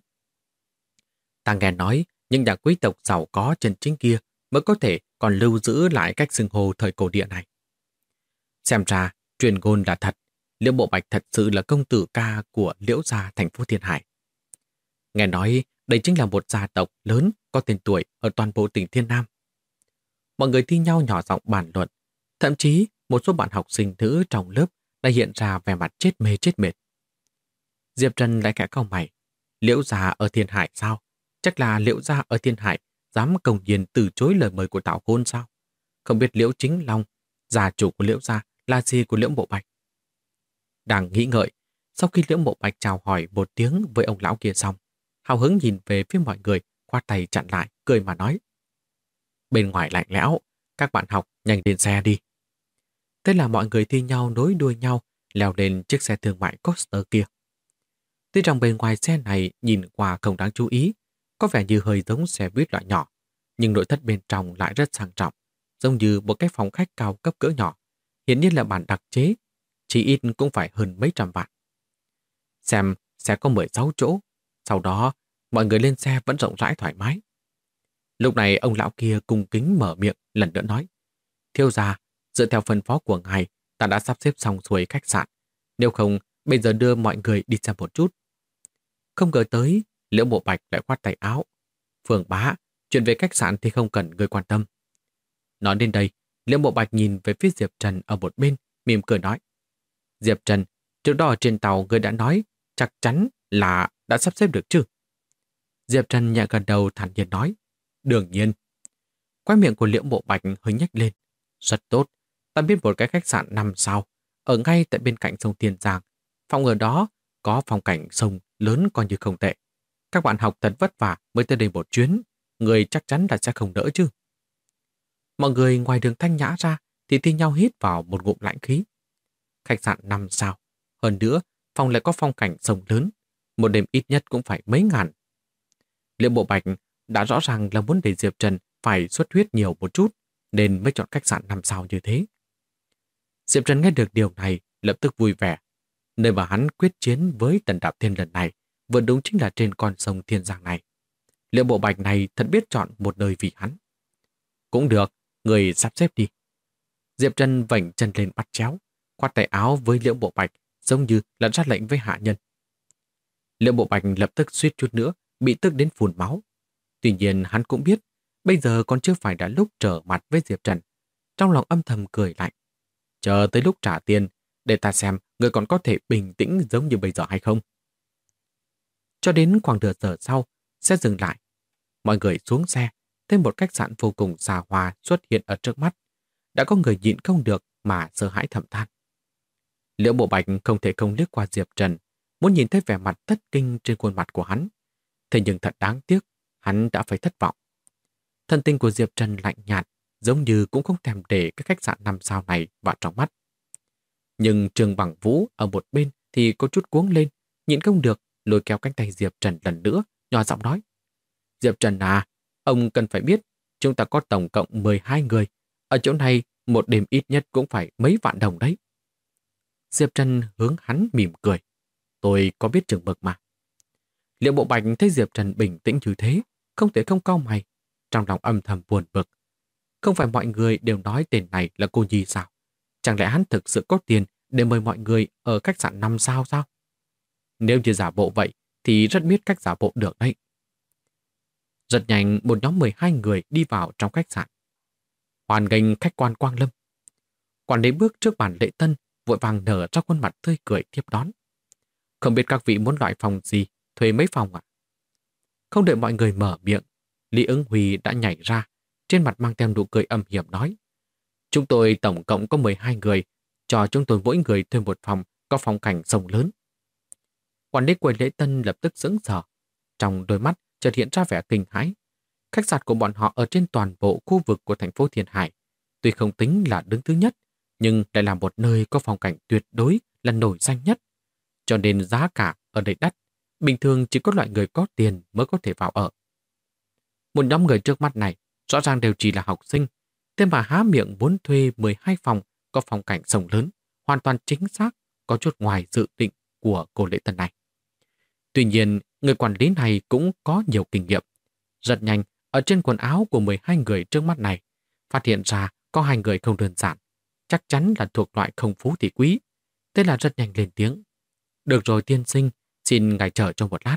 Ta nghe nói, những nhà quý tộc giàu có chân chính kia mới có thể còn lưu giữ lại cách xưng hô thời cổ địa này. Xem ra, truyền ngôn là thật, Liễu Bộ Bạch thật sự là công tử ca của Liễu gia thành phố Thiên Hải. Nghe nói, đây chính là một gia tộc lớn có tên tuổi ở toàn bộ tỉnh Thiên Nam. Mọi người thi nhau nhỏ giọng bàn luận, thậm chí một số bạn học sinh nữ trong lớp đã hiện ra vẻ mặt chết mê chết mệt. Diệp Trần lại khẽ cau mày. Liễu gia ở Thiên Hải sao? Chắc là Liễu gia ở Thiên Hải dám công nhiên từ chối lời mời của Tảo Khôn sao? Không biết Liễu Chính Long, gia chủ của Liễu gia, là gì của Liễu Bộ Bạch? Đang nghĩ ngợi, sau khi Liễu Bộ Bạch chào hỏi một tiếng với ông lão kia xong, hào hứng nhìn về phía mọi người, khoát tay chặn lại, cười mà nói. Bên ngoài lạnh lẽo, các bạn học nhanh lên xe đi. Thế là mọi người thi nhau nối đuôi nhau leo lên chiếc xe thương mại Coaster kia. Tuy rằng bề ngoài xe này nhìn qua không đáng chú ý, có vẻ như hơi giống xe buýt loại nhỏ, nhưng nội thất bên trong lại rất sang trọng, giống như một cái phòng khách cao cấp cỡ nhỏ, hiển nhiên là bản đặc chế, chỉ ít cũng phải hơn mấy trăm vạn. Xem xe có 16 chỗ, sau đó mọi người lên xe vẫn rộng rãi thoải mái. Lúc này ông lão kia cung kính mở miệng lần nữa nói, thiếu gia, dựa theo phân phó của ngài, ta đã sắp xếp xong xuôi khách sạn, nếu không Bây giờ đưa mọi người đi xem một chút. Không ngờ tới, Liễu Bộ Bạch lại khoát tay áo. Phương bá, chuyện về khách sạn thì không cần người quan tâm. Nói đến đây, Liễu Bộ Bạch nhìn về phía Diệp Trần ở một bên, mỉm cười nói. Diệp Trần, trước đó ở trên tàu người đã nói chắc chắn là đã sắp xếp được chứ? Diệp Trần nhẹ gật đầu thản nhiên nói. Đương nhiên. Quái miệng của Liễu Bộ Bạch hơi nhếch lên. Rất tốt, ta biết một cái khách sạn 5 sao, ở ngay tại bên cạnh sông Tiền Giang. Phòng ở đó có phong cảnh sông lớn coi như không tệ. Các bạn học thật vất vả mới tới đây một chuyến, người chắc chắn là sẽ không đỡ chứ. Mọi người ngoài đường Thanh Nhã ra thì thi nhau hít vào một ngụm lãnh khí. Khách sạn 5 sao, hơn nữa phòng lại có phong cảnh sông lớn, một đêm ít nhất cũng phải mấy ngàn. Liễu Bộ Bạch đã rõ ràng là muốn để Diệp Trần phải xuất huyết nhiều một chút, nên mới chọn khách sạn 5 sao như thế. Diệp Trần nghe được điều này lập tức vui vẻ. Nơi mà hắn quyết chiến với Tần Đạp Thiên lần này vừa đúng chính là trên con sông Thiên Giang này. Liễu Bộ Bạch này thật biết chọn một nơi vì hắn. Cũng được, người sắp xếp đi. Diệp Trần vảnh chân lên bắt chéo, khoát tay áo với Liễu Bộ Bạch giống như là ra lệnh với hạ nhân. Liễu Bộ Bạch lập tức suýt chút nữa bị tức đến phun máu. Tuy nhiên hắn cũng biết bây giờ còn chưa phải đã lúc trở mặt với Diệp Trần. Trong lòng âm thầm cười lạnh. Chờ tới lúc trả tiền để ta xem người còn có thể bình tĩnh giống như bây giờ hay không. Cho đến khoảng nửa giờ sau, xe dừng lại. Mọi người xuống xe, thêm một khách sạn vô cùng xa hoa xuất hiện ở trước mắt. Đã có người nhịn không được mà sợ hãi thầm than. Liễu Bộ Bạch không thể không liếc qua Diệp Trần, muốn nhìn thấy vẻ mặt thất kinh trên khuôn mặt của hắn. Thế nhưng thật đáng tiếc, hắn đã phải thất vọng. Thân tình của Diệp Trần lạnh nhạt, giống như cũng không thèm để cái khách sạn 5 sao này vào trong mắt. Nhưng Trương Bằng Vũ ở một bên thì có chút cuống lên, nhịn không được, lôi kéo cánh tay Diệp Trần lần nữa, nhỏ giọng nói. Diệp Trần à, ông cần phải biết, chúng ta có tổng cộng 12 người. Ở chỗ này, một đêm ít nhất cũng phải mấy vạn đồng đấy. Diệp Trần hướng hắn mỉm cười. Tôi có biết chừng mực mà. Liễu Bộ Bạch thấy Diệp Trần bình tĩnh như thế, không thể không cau mày, trong lòng âm thầm buồn bực. Không phải mọi người đều nói tên này là cô nhi sao? Chẳng lẽ hắn thực sự có tiền để mời mọi người ở khách sạn 5 sao sao? Nếu như giả bộ vậy thì rất biết cách giả bộ được đấy. Rất nhanh một nhóm 12 người đi vào trong khách sạn. Hoan nghênh khách quan Quang Lâm. Quản lý bước trước bàn lễ tân, vội vàng nở ra khuôn mặt tươi cười tiếp đón. Không biết các vị muốn loại phòng gì, thuê mấy phòng ạ? Không đợi mọi người mở miệng, Lý Ứng Huy đã nhảy ra, trên mặt mang theo nụ cười âm hiểm nói. Chúng tôi tổng cộng có 12 người, cho chúng tôi mỗi người thuê một phòng có phong cảnh sông lớn. Quản lý quầy lễ tân lập tức sững sờ, trong đôi mắt chợt hiện ra vẻ kinh hãi. Khách sạn của bọn họ ở trên toàn bộ khu vực của thành phố Thiên Hải, tuy không tính là đứng thứ nhất, nhưng lại là một nơi có phong cảnh tuyệt đối là nổi danh nhất. Cho nên giá cả ở đây đắt, bình thường chỉ có loại người có tiền mới có thể vào ở. Một nhóm người trước mắt này rõ ràng đều chỉ là học sinh, thế mà há miệng muốn thuê 12 phòng có phong cảnh sông lớn, hoàn toàn chính xác, có chút ngoài dự định của cô lễ tân này. Tuy nhiên, người quản lý này cũng có nhiều kinh nghiệm. Rất nhanh, ở trên quần áo của 12 người trước mắt này, phát hiện ra có 2 người không đơn giản, chắc chắn là thuộc loại không phú thì quý. Thế là rất nhanh lên tiếng. Được rồi tiên sinh, xin ngài chờ trong một lát.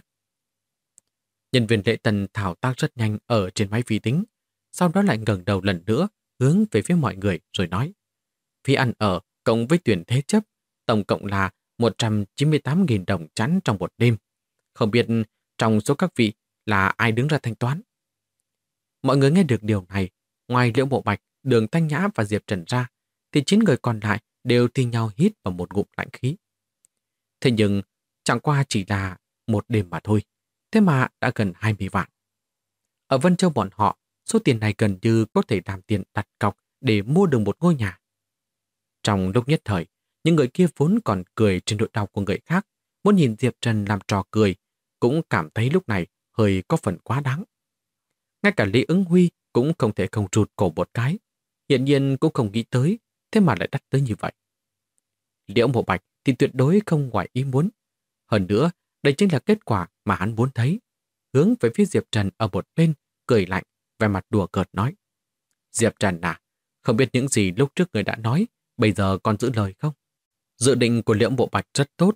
Nhân viên lễ tân thao tác rất nhanh ở trên máy vi tính, sau đó lại ngẩng đầu lần nữa, hướng về phía mọi người rồi nói. Phí ăn ở cộng với tuyển thế chấp, tổng cộng là 198.000 đồng chẵn trong một đêm. Không biết trong số các vị là ai đứng ra thanh toán? Mọi người nghe được điều này, ngoài Liễu Bộ Bạch, Đường Thanh Nhã và Diệp Trần ra, thì 9 người còn lại đều thi nhau hít vào một ngụm lạnh khí. Thế nhưng, chẳng qua chỉ là một đêm mà thôi, thế mà đã gần 20 vạn. Ở Vân Châu bọn họ, số tiền này gần như có thể làm tiền đặt cọc để mua được một ngôi nhà. Trong lúc nhất thời, những người kia vốn còn cười trên nỗi đau của người khác, muốn nhìn Diệp Trần làm trò cười, cũng cảm thấy lúc này hơi có phần quá đáng. Ngay cả Lý Ứng Huy cũng không thể không rụt cổ một cái, hiển nhiên cũng không nghĩ tới, thế mà lại đắt tới như vậy. Liễu Mộ Bạch thì tuyệt đối không ngoài ý muốn. Hơn nữa, đây chính là kết quả mà hắn muốn thấy. Hướng về phía Diệp Trần ở một bên, cười lạnh, vẻ mặt đùa cợt nói. Diệp Trần à, không biết những gì lúc trước người đã nói, bây giờ còn giữ lời không? Dự định của Liễu Mộ Bạch rất tốt,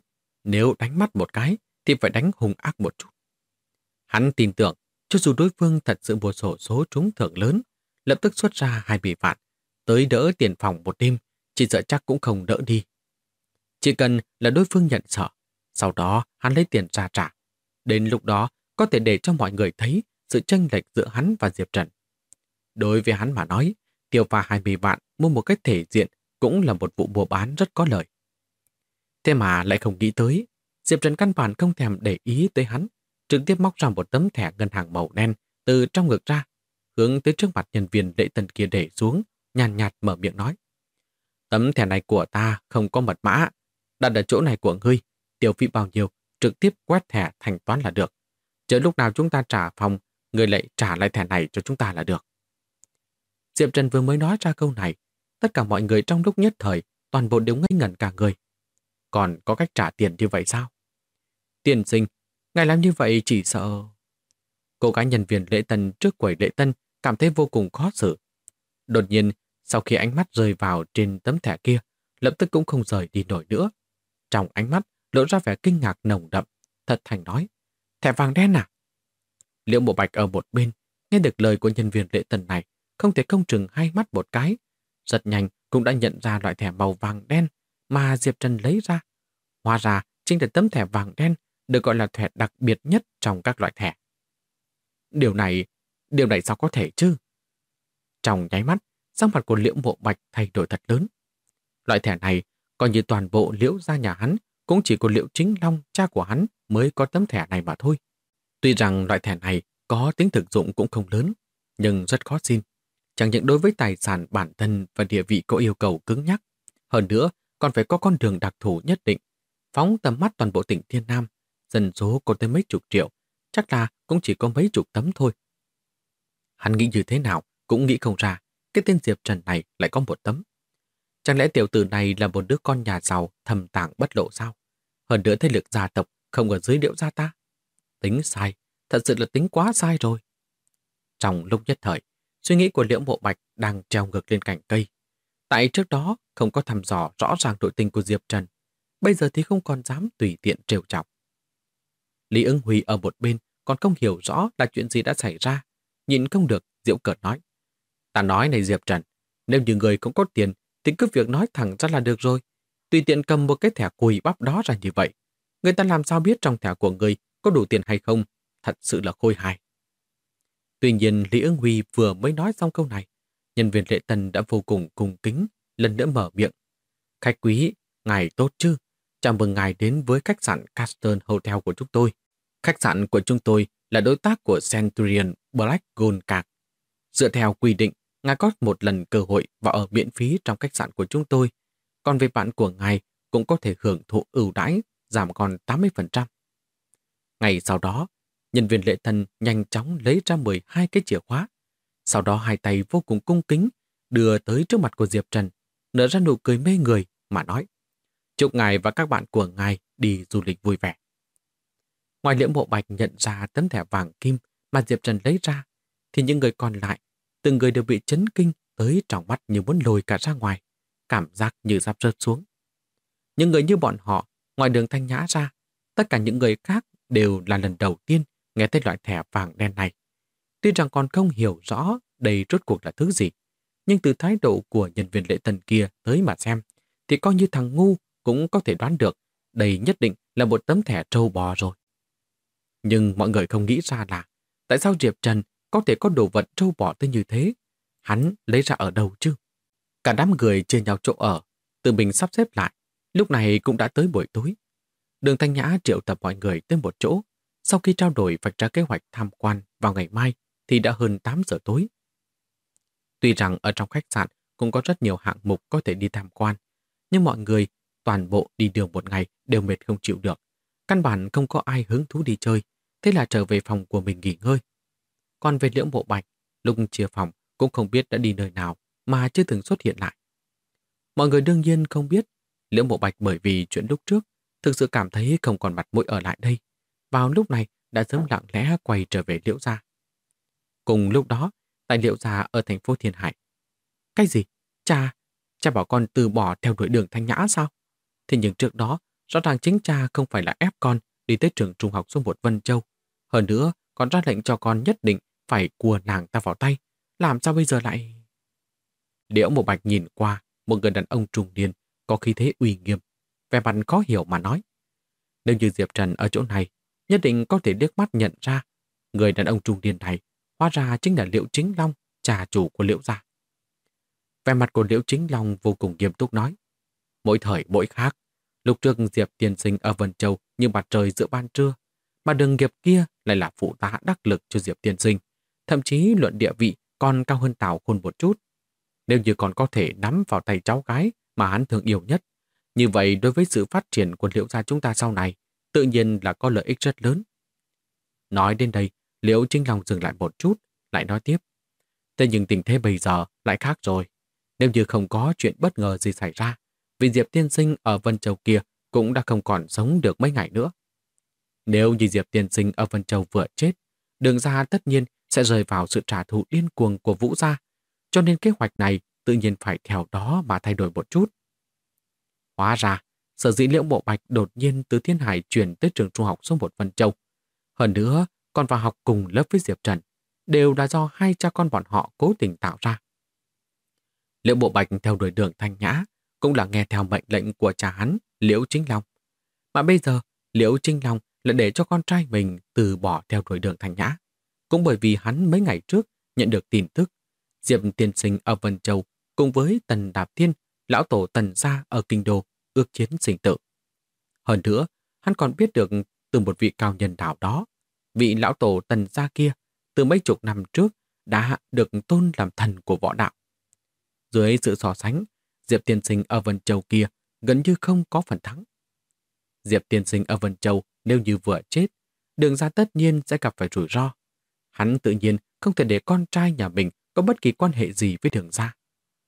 Nếu đánh mắt một cái thì phải đánh hung ác một chút. Hắn tin tưởng, cho dù đối phương thật sự mua sổ số trúng thưởng lớn, lập tức xuất ra 20 vạn, tới đỡ tiền phòng một đêm, chỉ sợ chắc cũng không đỡ đi. Chỉ cần là đối phương nhận sợ, sau đó hắn lấy tiền ra trả. Đến lúc đó có thể để cho mọi người thấy sự chênh lệch giữa hắn và Diệp Trần. Đối với hắn mà nói, tiêu pha 20 vạn mua một cái thể diện cũng là một vụ mua bán rất có lợi. Thế mà lại không nghĩ tới, Diệp Trần căn bản không thèm để ý tới hắn, trực tiếp móc ra một tấm thẻ ngân hàng màu đen từ trong ngực ra, hướng tới trước mặt nhân viên lễ tân kia để xuống, nhàn nhạt mở miệng nói. Tấm thẻ này của ta không có mật mã, đặt ở chỗ này của ngươi, tiêu phí bao nhiêu, trực tiếp quét thẻ thanh toán là được. Chờ lúc nào chúng ta trả phòng, ngươi lại trả lại thẻ này cho chúng ta là được. Diệp Trần vừa mới nói ra câu này, tất cả mọi người trong lúc nhất thời, toàn bộ đều ngây ngẩn cả người. Còn có cách trả tiền như vậy sao? Tiên sinh, ngài làm như vậy chỉ sợ... Cô gái nhân viên lễ tân trước quầy lễ tân cảm thấy vô cùng khó xử. Đột nhiên, sau khi ánh mắt rơi vào trên tấm thẻ kia, lập tức cũng không rời đi nổi nữa. Trong ánh mắt lộ ra vẻ kinh ngạc nồng đậm, thật thành nói, thẻ vàng đen à? Liễu Mộ Bạch ở một bên, nghe được lời của nhân viên lễ tân này, không thể không chừng hai mắt một cái. Rất nhanh cũng đã nhận ra loại thẻ màu vàng đen mà Diệp Trần lấy ra. Hóa ra chính là tấm thẻ vàng đen được gọi là thẻ đặc biệt nhất trong các loại thẻ. Điều này sao có thể chứ? Trong nháy mắt, sắc mặt của Liễu Mộ Bạch thay đổi thật lớn. Loại thẻ này, coi như toàn bộ Liễu gia nhà hắn, cũng chỉ có Liễu Chính Long, cha của hắn, mới có tấm thẻ này mà thôi. Tuy rằng loại thẻ này có tính thực dụng cũng không lớn, nhưng rất khó xin. Chẳng những đối với tài sản bản thân và địa vị có yêu cầu cứng nhắc, hơn nữa còn phải có con đường đặc thù nhất định. Phóng tầm mắt toàn bộ tỉnh Thiên Nam, dân số có tới mấy chục triệu, chắc là cũng chỉ có mấy chục tấm thôi. Hắn nghĩ như thế nào cũng nghĩ không ra, cái tên Diệp Trần này lại có một tấm. Chẳng lẽ tiểu tử này là một đứa con nhà giàu thầm tàng bất lộ sao? Hơn nữa thế lực gia tộc không ở dưới Liễu gia ta. Tính sai, thật sự là tính quá sai rồi. Trong lúc nhất thời, suy nghĩ của Liễu Mộ Bạch đang treo ngược lên cành cây. Tại trước đó không có thăm dò rõ ràng nội tình của Diệp Trần, bây giờ thì không còn dám tùy tiện trêu chọc. Lý Ứng Huy ở một bên còn không hiểu rõ là chuyện gì đã xảy ra, nhìn không được, giễu cợt nói. Ta nói này Diệp Trần, nếu như người không có tiền thì cứ việc nói thẳng ra là được rồi. Tùy tiện cầm một cái thẻ cùi bắp đó ra như vậy, người ta làm sao biết trong thẻ của người có đủ tiền hay không, thật sự là khôi hài. Tuy nhiên Lý Ứng Huy vừa mới nói xong câu này, nhân viên lễ tân đã vô cùng cung kính, lần nữa mở miệng. Khách quý, ngài tốt chứ? Chào mừng ngài đến với khách sạn Castle Hotel của chúng tôi. Khách sạn của chúng tôi là đối tác của Centurion Black Gold Card. Dựa theo quy định, ngài có một lần cơ hội vào ở miễn phí trong khách sạn của chúng tôi. Còn về bạn của ngài cũng có thể hưởng thụ ưu đãi, giảm còn 80%. Ngày sau đó, nhân viên lễ tân nhanh chóng lấy ra 12 cái chìa khóa. Sau đó hai tay vô cùng cung kính đưa tới trước mặt của Diệp Trần, nở ra nụ cười mê người mà nói. Chúc ngài và các bạn của ngài đi du lịch vui vẻ. Ngoài Liễu Mộ Bạch nhận ra tấm thẻ vàng kim mà Diệp Trần lấy ra, thì những người còn lại, từng người đều bị chấn kinh tới tròng mắt như muốn lồi cả ra ngoài, cảm giác như sắp rớt xuống. Những người như bọn họ, ngoài Đường Thanh Nhã ra, tất cả những người khác đều là lần đầu tiên nghe thấy loại thẻ vàng đen này. Tuy rằng còn không hiểu rõ đây rốt cuộc là thứ gì, nhưng từ thái độ của nhân viên lễ tân kia tới mà xem, thì coi như thằng ngu cũng có thể đoán được đây nhất định là một tấm thẻ trâu bò rồi. Nhưng mọi người không nghĩ ra là tại sao Diệp Trần có thể có đồ vật trâu bò tới như thế? Hắn lấy ra ở đâu chứ? Cả đám người chia nhau chỗ ở, tự mình sắp xếp lại. Lúc này cũng đã tới buổi tối. Đường Thanh Nhã triệu tập mọi người tới một chỗ. Sau khi trao đổi vạch ra kế hoạch tham quan vào ngày mai thì đã hơn 8 giờ tối. Tuy rằng ở trong khách sạn cũng có rất nhiều hạng mục có thể đi tham quan, nhưng mọi người toàn bộ đi đường một ngày đều mệt không chịu được. Căn bản không có ai hứng thú đi chơi, thế là trở về phòng của mình nghỉ ngơi. Còn về Liễu Mộ Bạch, lúc chia phòng cũng không biết đã đi nơi nào mà chưa từng xuất hiện lại. Mọi người đương nhiên không biết Liễu Mộ Bạch bởi vì chuyện lúc trước thực sự cảm thấy không còn mặt mũi ở lại đây. Vào lúc này đã sớm lặng lẽ quay trở về Liễu gia. Cùng lúc đó, tại Liễu gia ở thành phố Thiên Hải. Cái gì? Cha bảo con từ bỏ theo đuổi Đường Thanh Nhã sao? Thế nhưng trước đó, Rõ ràng chính cha không phải là ép con đi tới trường trung học số 1 Vân Châu. Hơn nữa, còn ra lệnh cho con nhất định phải cua nàng ta vào tay. Làm sao bây giờ lại... Liễu Mộ Bạch nhìn qua một người đàn ông trung niên có khí thế uy nghiêm, vẻ mặt khó hiểu mà nói. Nếu như Diệp Trần ở chỗ này, nhất định có thể liếc mắt nhận ra người đàn ông trung niên này hóa ra chính là Liễu Chính Long, trà chủ của Liễu gia. Vẻ mặt của Liễu Chính Long vô cùng nghiêm túc nói. Mỗi thời mỗi khác, lúc trước Diệp tiên sinh ở Vân Châu như mặt trời giữa ban trưa, mà Đường Nghiệp kia lại là phụ tá đắc lực cho Diệp tiên sinh, thậm chí luận địa vị còn cao hơn Tào Khôn một chút. Nếu như còn có thể nắm vào tay cháu gái mà hắn thương yêu nhất, như vậy đối với sự phát triển của Liễu gia chúng ta sau này, tự nhiên là có lợi ích rất lớn. Nói đến đây, Liễu Chính Long dừng lại một chút, lại nói tiếp. Thế nhưng tình thế bây giờ lại khác rồi. Nếu như không có chuyện bất ngờ gì xảy ra, vị Diệp tiên sinh ở Vân Châu kia cũng đã không còn sống được mấy ngày nữa. Nếu như Diệp tiên sinh ở Vân Châu vừa chết, Đường gia tất nhiên sẽ rơi vào sự trả thù điên cuồng của Vũ gia, cho nên kế hoạch này tự nhiên phải theo đó mà thay đổi một chút. Hóa ra, sở dĩ Liễu Mộ Bạch đột nhiên từ Thiên Hải chuyển tới trường trung học số 1 Vân Châu. Hơn nữa, còn vào học cùng lớp với Diệp Trần, đều là do hai cha con bọn họ cố tình tạo ra. Liễu Mộ Bạch theo đuổi Đường Thanh Nhã cũng là nghe theo mệnh lệnh của cha hắn, Liễu Chính Long. Mà bây giờ, Liễu Chính Long lại để cho con trai mình từ bỏ theo đuổi Đường Thanh Nhã. Cũng bởi vì hắn mấy ngày trước nhận được tin tức Diệp tiên sinh ở Vân Châu cùng với Tần Đạp Thiên, lão tổ Tần gia ở Kinh Đô ước chiến sinh tử. Hơn nữa, hắn còn biết được từ một vị cao nhân nào đó, vị lão tổ Tần gia kia từ mấy chục năm trước đã được tôn làm thần của võ đạo. Dưới sự so sánh, Diệp tiên sinh ở Vân Châu kia gần như không có phần thắng. Diệp tiên sinh ở Vân Châu nếu như vừa chết, Đường gia tất nhiên sẽ gặp phải rủi ro. Hắn tự nhiên không thể để con trai nhà mình có bất kỳ quan hệ gì với Đường gia.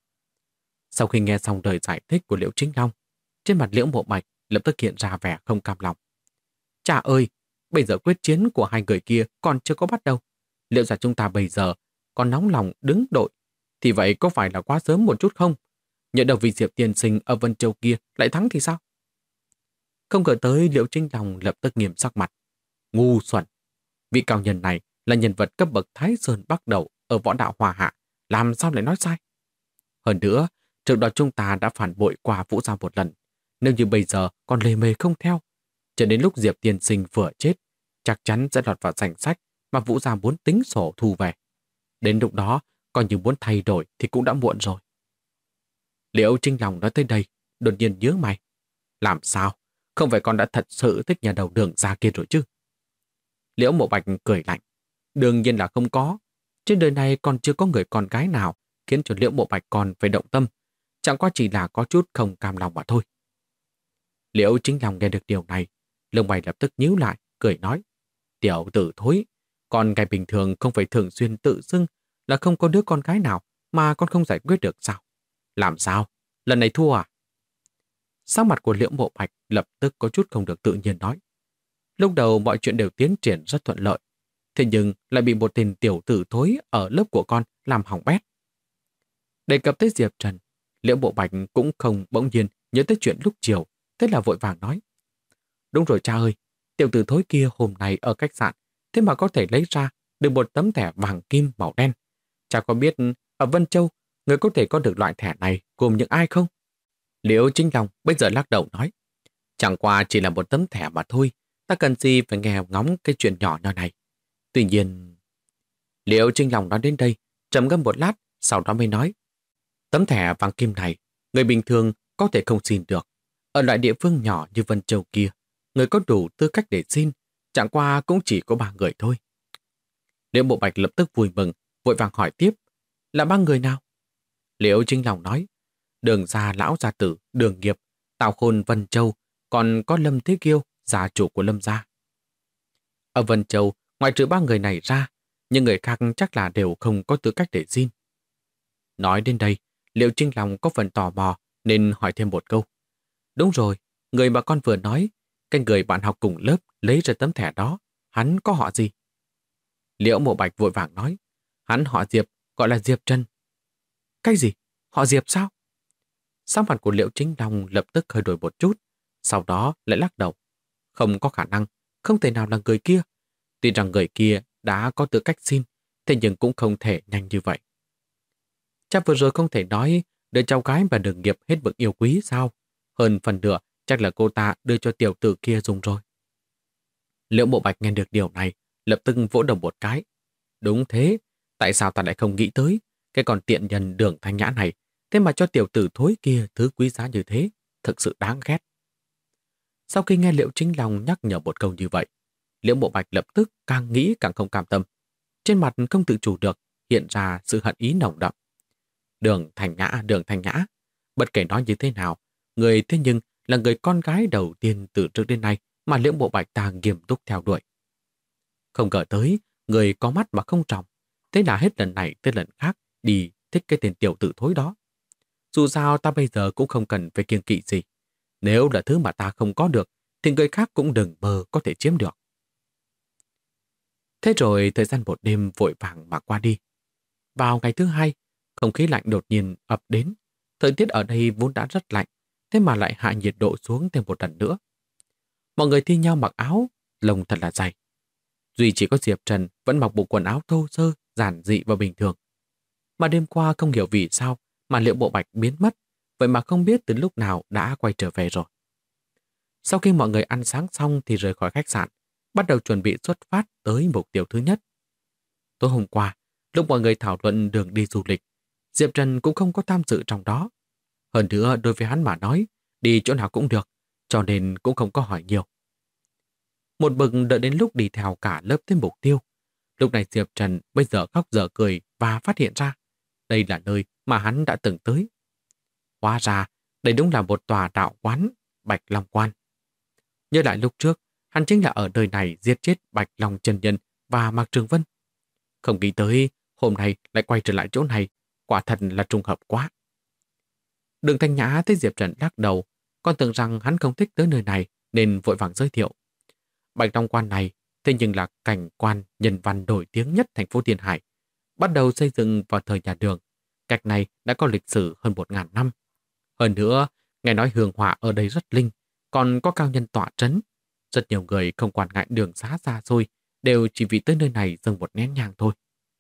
Sau khi nghe xong lời giải thích của Liễu Chính Long, trên mặt Liễu Mộ Bạch lập tức hiện ra vẻ không cam lòng. Cha ơi, bây giờ quyết chiến của hai người kia còn chưa có bắt đầu. Liệu rằng chúng ta bây giờ còn nóng lòng đứng đội, thì vậy có phải là quá sớm một chút không? Nhỡ đầu vị Diệp tiên sinh ở Vân Châu kia lại thắng thì sao? Không ngờ tới, Liễu Chính Long lập tức nghiêm sắc mặt. Ngu xuẩn! Vị cao nhân này là nhân vật cấp bậc Thái Sơn Bắc Đầu ở võ đạo Hòa Hạ, làm sao lại nói sai? Hơn nữa, trước đó chúng ta đã phản bội qua Vũ gia một lần. Nếu như bây giờ còn lề mề không theo, cho đến lúc Diệp tiên sinh vừa chết, chắc chắn sẽ lọt vào danh sách mà Vũ gia muốn tính sổ thu về. Đến lúc đó, coi như muốn thay đổi thì cũng đã muộn rồi. Liễu Chính Long nói tới đây, đột nhiên nhớ mày. Làm sao? Không phải con đã thật sự thích nhà đầu Đường gia kia rồi chứ? Liễu Mộ Bạch cười lạnh. Đương nhiên là không có. Trên đời này còn chưa có người con gái nào khiến cho Liễu Mộ Bạch còn phải động tâm. Chẳng qua chỉ là có chút không cam lòng mà thôi. Liễu Chính Long nghe được điều này, lông mày lập tức nhíu lại, cười nói. Tiểu tử thối, con gái bình thường không phải thường xuyên tự xưng là không có đứa con gái nào mà con không giải quyết được sao? Làm sao? Lần này thua à? Sắc mặt của Liễu Mộ Bạch lập tức có chút không được tự nhiên nói. Lúc đầu mọi chuyện đều tiến triển rất thuận lợi, thế nhưng lại bị một tên tiểu tử thối ở lớp của con làm hỏng bét. Đề cập tới Diệp Trần, Liễu Mộ Bạch cũng không bỗng nhiên nhớ tới chuyện lúc chiều, thế là vội vàng nói. Đúng rồi cha ơi, tiểu tử thối kia hôm nay ở khách sạn, thế mà có thể lấy ra được một tấm thẻ vàng kim màu đen. Cha có biết ở Vân Châu, người có thể có được loại thẻ này gồm những ai không? Liễu Chính Long bây giờ lắc đầu nói. Chẳng qua chỉ là một tấm thẻ mà thôi, ta cần gì phải nghe ngóng cái chuyện nhỏ nhỏ này. Tuy nhiên... Liễu Chính Long nói đến đây, trầm ngâm một lát, sau đó mới nói. Tấm thẻ vàng kim này, người bình thường có thể không xin được. Ở loại địa phương nhỏ như Vân Châu kia, người có đủ tư cách để xin, chẳng qua cũng chỉ có 3 người thôi. Liễu Mộ Bạch lập tức vui mừng, vội vàng hỏi tiếp. Là 3 người nào? Liễu Chính Long nói. Đường gia lão gia tử, Đường Nghiệp, Tào Khôn Vân Châu, còn có Lâm Thế Kiêu, gia chủ của Lâm gia. Ở Vân Châu, ngoài trừ 3 người này ra, những người khác chắc là đều không có tư cách để xin. Nói đến đây, Liễu Chính Long có phần tò mò nên hỏi thêm một câu. Đúng rồi, người mà con vừa nói, cái người bạn học cùng lớp lấy ra tấm thẻ đó, hắn có họ gì? Liễu Mộ Bạch vội vàng nói, hắn họ Diệp, gọi là Diệp Trần. Cái gì? Họ Diệp sao? Sắc mặt của Liễu Chính Long lập tức hơi đổi một chút, Sau đó lại lắc đầu. Không có khả năng, không thể nào là người kia. Tuy rằng người kia đã có tư cách xin, thế nhưng cũng không thể nhanh như vậy. Cha vừa rồi không thể nói đứa cháu gái và Đường Nghiệp hết mực yêu quý sao? Hơn phần nửa chắc là cô ta đưa cho tiểu tử kia dùng rồi. Liễu Mộ Bạch nghe được điều này, lập tức vỗ đầu một cái. Đúng thế, tại sao ta lại không nghĩ tới cái con tiện nhân Đường Thanh Nhã này, thế mà cho tiểu tử thối kia thứ quý giá như thế, thực sự đáng ghét. Sau khi nghe Liễu Chính Long nhắc nhở một câu như vậy, Liễu Mộ Bạch lập tức càng nghĩ càng không cam tâm. Trên mặt không tự chủ được hiện ra sự hận ý nồng đậm. Đường Thanh Nhã, bất kể nói như thế nào, người thế nhưng là người con gái đầu tiên từ trước đến nay mà Liễu Mộ Bạch ta nghiêm túc theo đuổi. Không ngờ tới, người có mắt mà không tròng, thế là hết lần này tới lần khác đi thích cái tên tiểu tử thối đó. Dù sao ta bây giờ cũng không cần phải kiêng kỵ gì. Nếu là thứ mà ta không có được, thì người khác cũng đừng mơ có thể chiếm được. Thế rồi thời gian một đêm vội vàng mà qua đi. Vào ngày thứ hai, không khí lạnh đột nhiên ập đến. Thời tiết ở đây vốn đã rất lạnh, thế mà lại hạ nhiệt độ xuống thêm một lần nữa. Mọi người thi nhau mặc áo, lông thật là dày. Duy chỉ có Diệp Trần vẫn mặc bộ quần áo thô sơ, giản dị và bình thường. Mà đêm qua không hiểu vì sao mà Liễu Mộ Bạch biến mất, vậy mà không biết từ lúc nào đã quay trở về rồi. Sau khi mọi người ăn sáng xong thì rời khỏi khách sạn, bắt đầu chuẩn bị xuất phát tới mục tiêu thứ nhất. Tối hôm qua, lúc mọi người thảo luận đường đi du lịch, Diệp Trần cũng không có tham dự trong đó. Hơn nữa đối với hắn mà nói, đi chỗ nào cũng được, cho nên cũng không có hỏi nhiều. Một bực đợi đến lúc đi theo cả lớp tới mục tiêu. Lúc này Diệp Trần bây giờ khóc dở cười và phát hiện ra đây là nơi mà hắn đã từng tới. Hóa ra, đây đúng là một tòa đạo quán Bạch Long Quan. Nhớ lại lúc trước, hắn chính là ở nơi này giết chết Bạch Long Chân Nhân và Mạc Trường Vân. Không nghĩ tới hôm nay lại quay trở lại chỗ này, quả thật là trùng hợp quá. Đường Thanh Nhã thấy Diệp Trần lắc đầu, còn tưởng rằng hắn không thích tới nơi này nên vội vàng giới thiệu. Bạch Long Quan này thế nhưng là cảnh quan nhân văn nổi tiếng nhất thành phố Tiên Hải, bắt đầu xây dựng vào thời nhà Đường. Cách này đã có lịch sử hơn 1000 năm. Hơn nữa, nghe nói hương hỏa ở đây rất linh, còn có cao nhân tọa trấn. Rất nhiều người không quản ngại đường xá xa xôi, đều chỉ vì tới nơi này dâng một nén nhang thôi.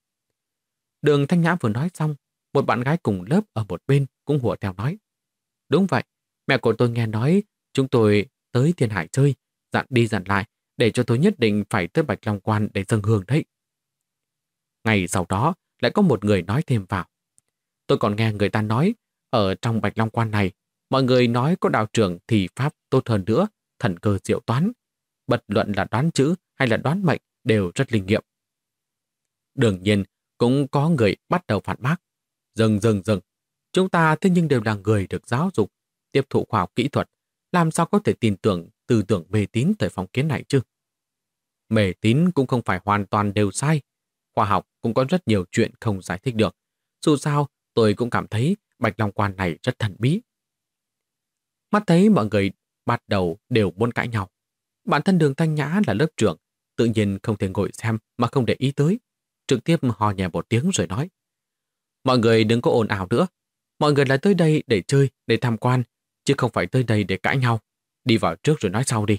Đường Thanh Nhã vừa nói xong, một bạn gái cùng lớp ở một bên cũng hùa theo nói. Đúng vậy, mẹ của tôi nghe nói chúng tôi tới Thiên Hải chơi, dặn đi dặn lại, để cho tôi nhất định phải tới Bạch Long Quan để dâng hương đấy. Ngày sau đó, lại có một người nói thêm vào. Tôi còn nghe người ta nói, ở trong Bạch Long Quan này, mọi người nói có đạo trưởng thì pháp tốt hơn nữa, thần cơ diệu toán. Bất luận là đoán chữ hay là đoán mệnh đều rất linh nghiệm. Đương nhiên, cũng có người bắt đầu phản bác. Dừng. Chúng ta thế nhưng đều là người được giáo dục, tiếp thụ khoa học kỹ thuật, làm sao có thể tin tưởng tư tưởng mê tín thời phong kiến này chứ? Mê tín cũng không phải hoàn toàn đều sai. Khoa học cũng có rất nhiều chuyện không giải thích được. Dù sao, tôi cũng cảm thấy Bạch Long Quan này rất thần bí. Mắt thấy mọi người bắt đầu đều muốn cãi nhau. Bản thân Đường Thanh Nhã là lớp trưởng, tự nhiên không thể ngồi xem mà không để ý tới. Trực tiếp hò nhẹ một tiếng rồi nói. Mọi người đừng có ồn ào nữa. Mọi người là tới đây để chơi, để tham quan, chứ không phải tới đây để cãi nhau. Đi vào trước rồi nói sau đi.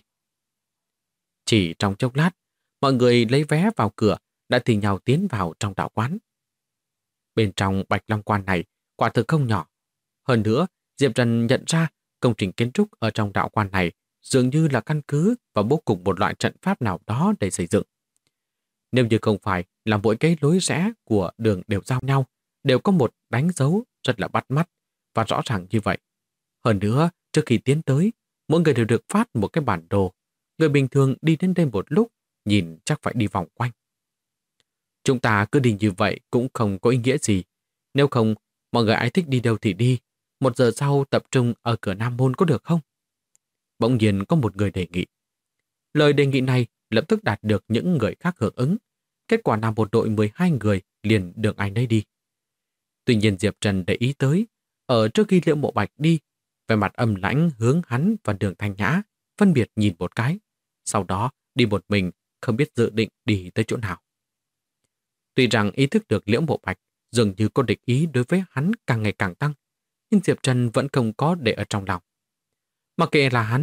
Chỉ trong chốc lát, mọi người lấy vé vào cửa đã thì nhau tiến vào trong đạo quán. Bên trong Bạch Long Quan này quả thực không nhỏ. Hơn nữa, Diệp Trần nhận ra công trình kiến trúc ở trong đạo quan này dường như là căn cứ và bố cục một loại trận pháp nào đó để xây dựng. Nếu như không phải là mỗi cái lối rẽ của đường đều giao nhau, đều có một đánh dấu rất là bắt mắt và rõ ràng như vậy. Hơn nữa, trước khi tiến tới, mỗi người đều được phát một cái bản đồ. Người bình thường đi đến đây một lúc, nhìn chắc phải đi vòng quanh. Chúng ta cứ đi như vậy cũng không có ý nghĩa gì. Nếu không, mọi người ai thích đi đâu thì đi. 1 giờ sau tập trung ở cửa Nam Môn có được không? Bỗng nhiên có một người đề nghị. Lời đề nghị này lập tức đạt được những người khác hưởng ứng. Kết quả là một đội 12 người liền được ai nấy đi. Tuy nhiên Diệp Trần để ý tới, ở trước khi Liễu Mộ Bạch đi, về mặt âm lãnh hướng hắn và Đường Thanh Nhã phân biệt nhìn một cái, sau đó đi một mình, không biết dự định đi tới chỗ nào. Tuy rằng ý thức được Liễu Mộ Bạch dường như có địch ý đối với hắn càng ngày càng tăng, nhưng Diệp Trần vẫn không có để ở trong lòng. Mặc kệ là hắn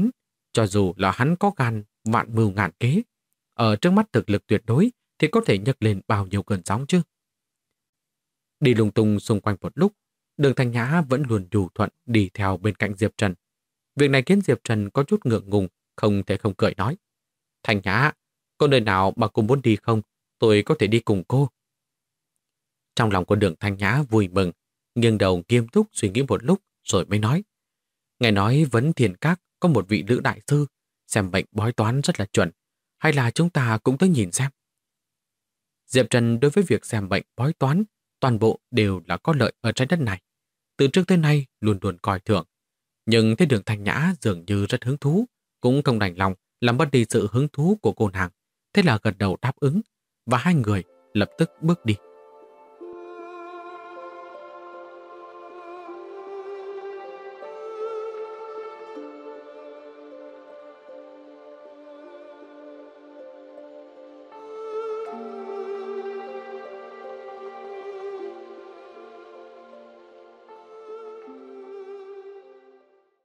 Cho dù là hắn có gan vạn mưu ngàn kế, ở trước mắt thực lực tuyệt đối thì có thể nhấc lên bao nhiêu cơn sóng chứ. Đi lung tung xung quanh một lúc, Đường Thanh Nhã vẫn luôn đủ thuận đi theo bên cạnh Diệp Trần. Việc này khiến Diệp Trần có chút ngượng ngùng, không thể không cười nói. Thanh Nhã, có nơi nào mà cô muốn đi không? Tôi có thể đi cùng cô. Trong lòng của Đường Thanh Nhã vui mừng, nghiêng đầu nghiêm túc suy nghĩ một lúc rồi mới nói. Nghe nói Vấn Thiên Các có một vị nữ đại sư, xem bệnh bói toán rất là chuẩn, hay là chúng ta cũng tới nhìn xem. Diệp Trần đối với việc xem bệnh bói toán, toàn bộ đều là có lợi ở trái đất này. Từ trước tới nay luôn luôn coi thường. Nhưng thấy Đường Thanh Nhã dường như rất hứng thú, cũng không đành lòng làm mất đi sự hứng thú của cô nàng. Thế là gật đầu đáp ứng, và hai người lập tức bước đi.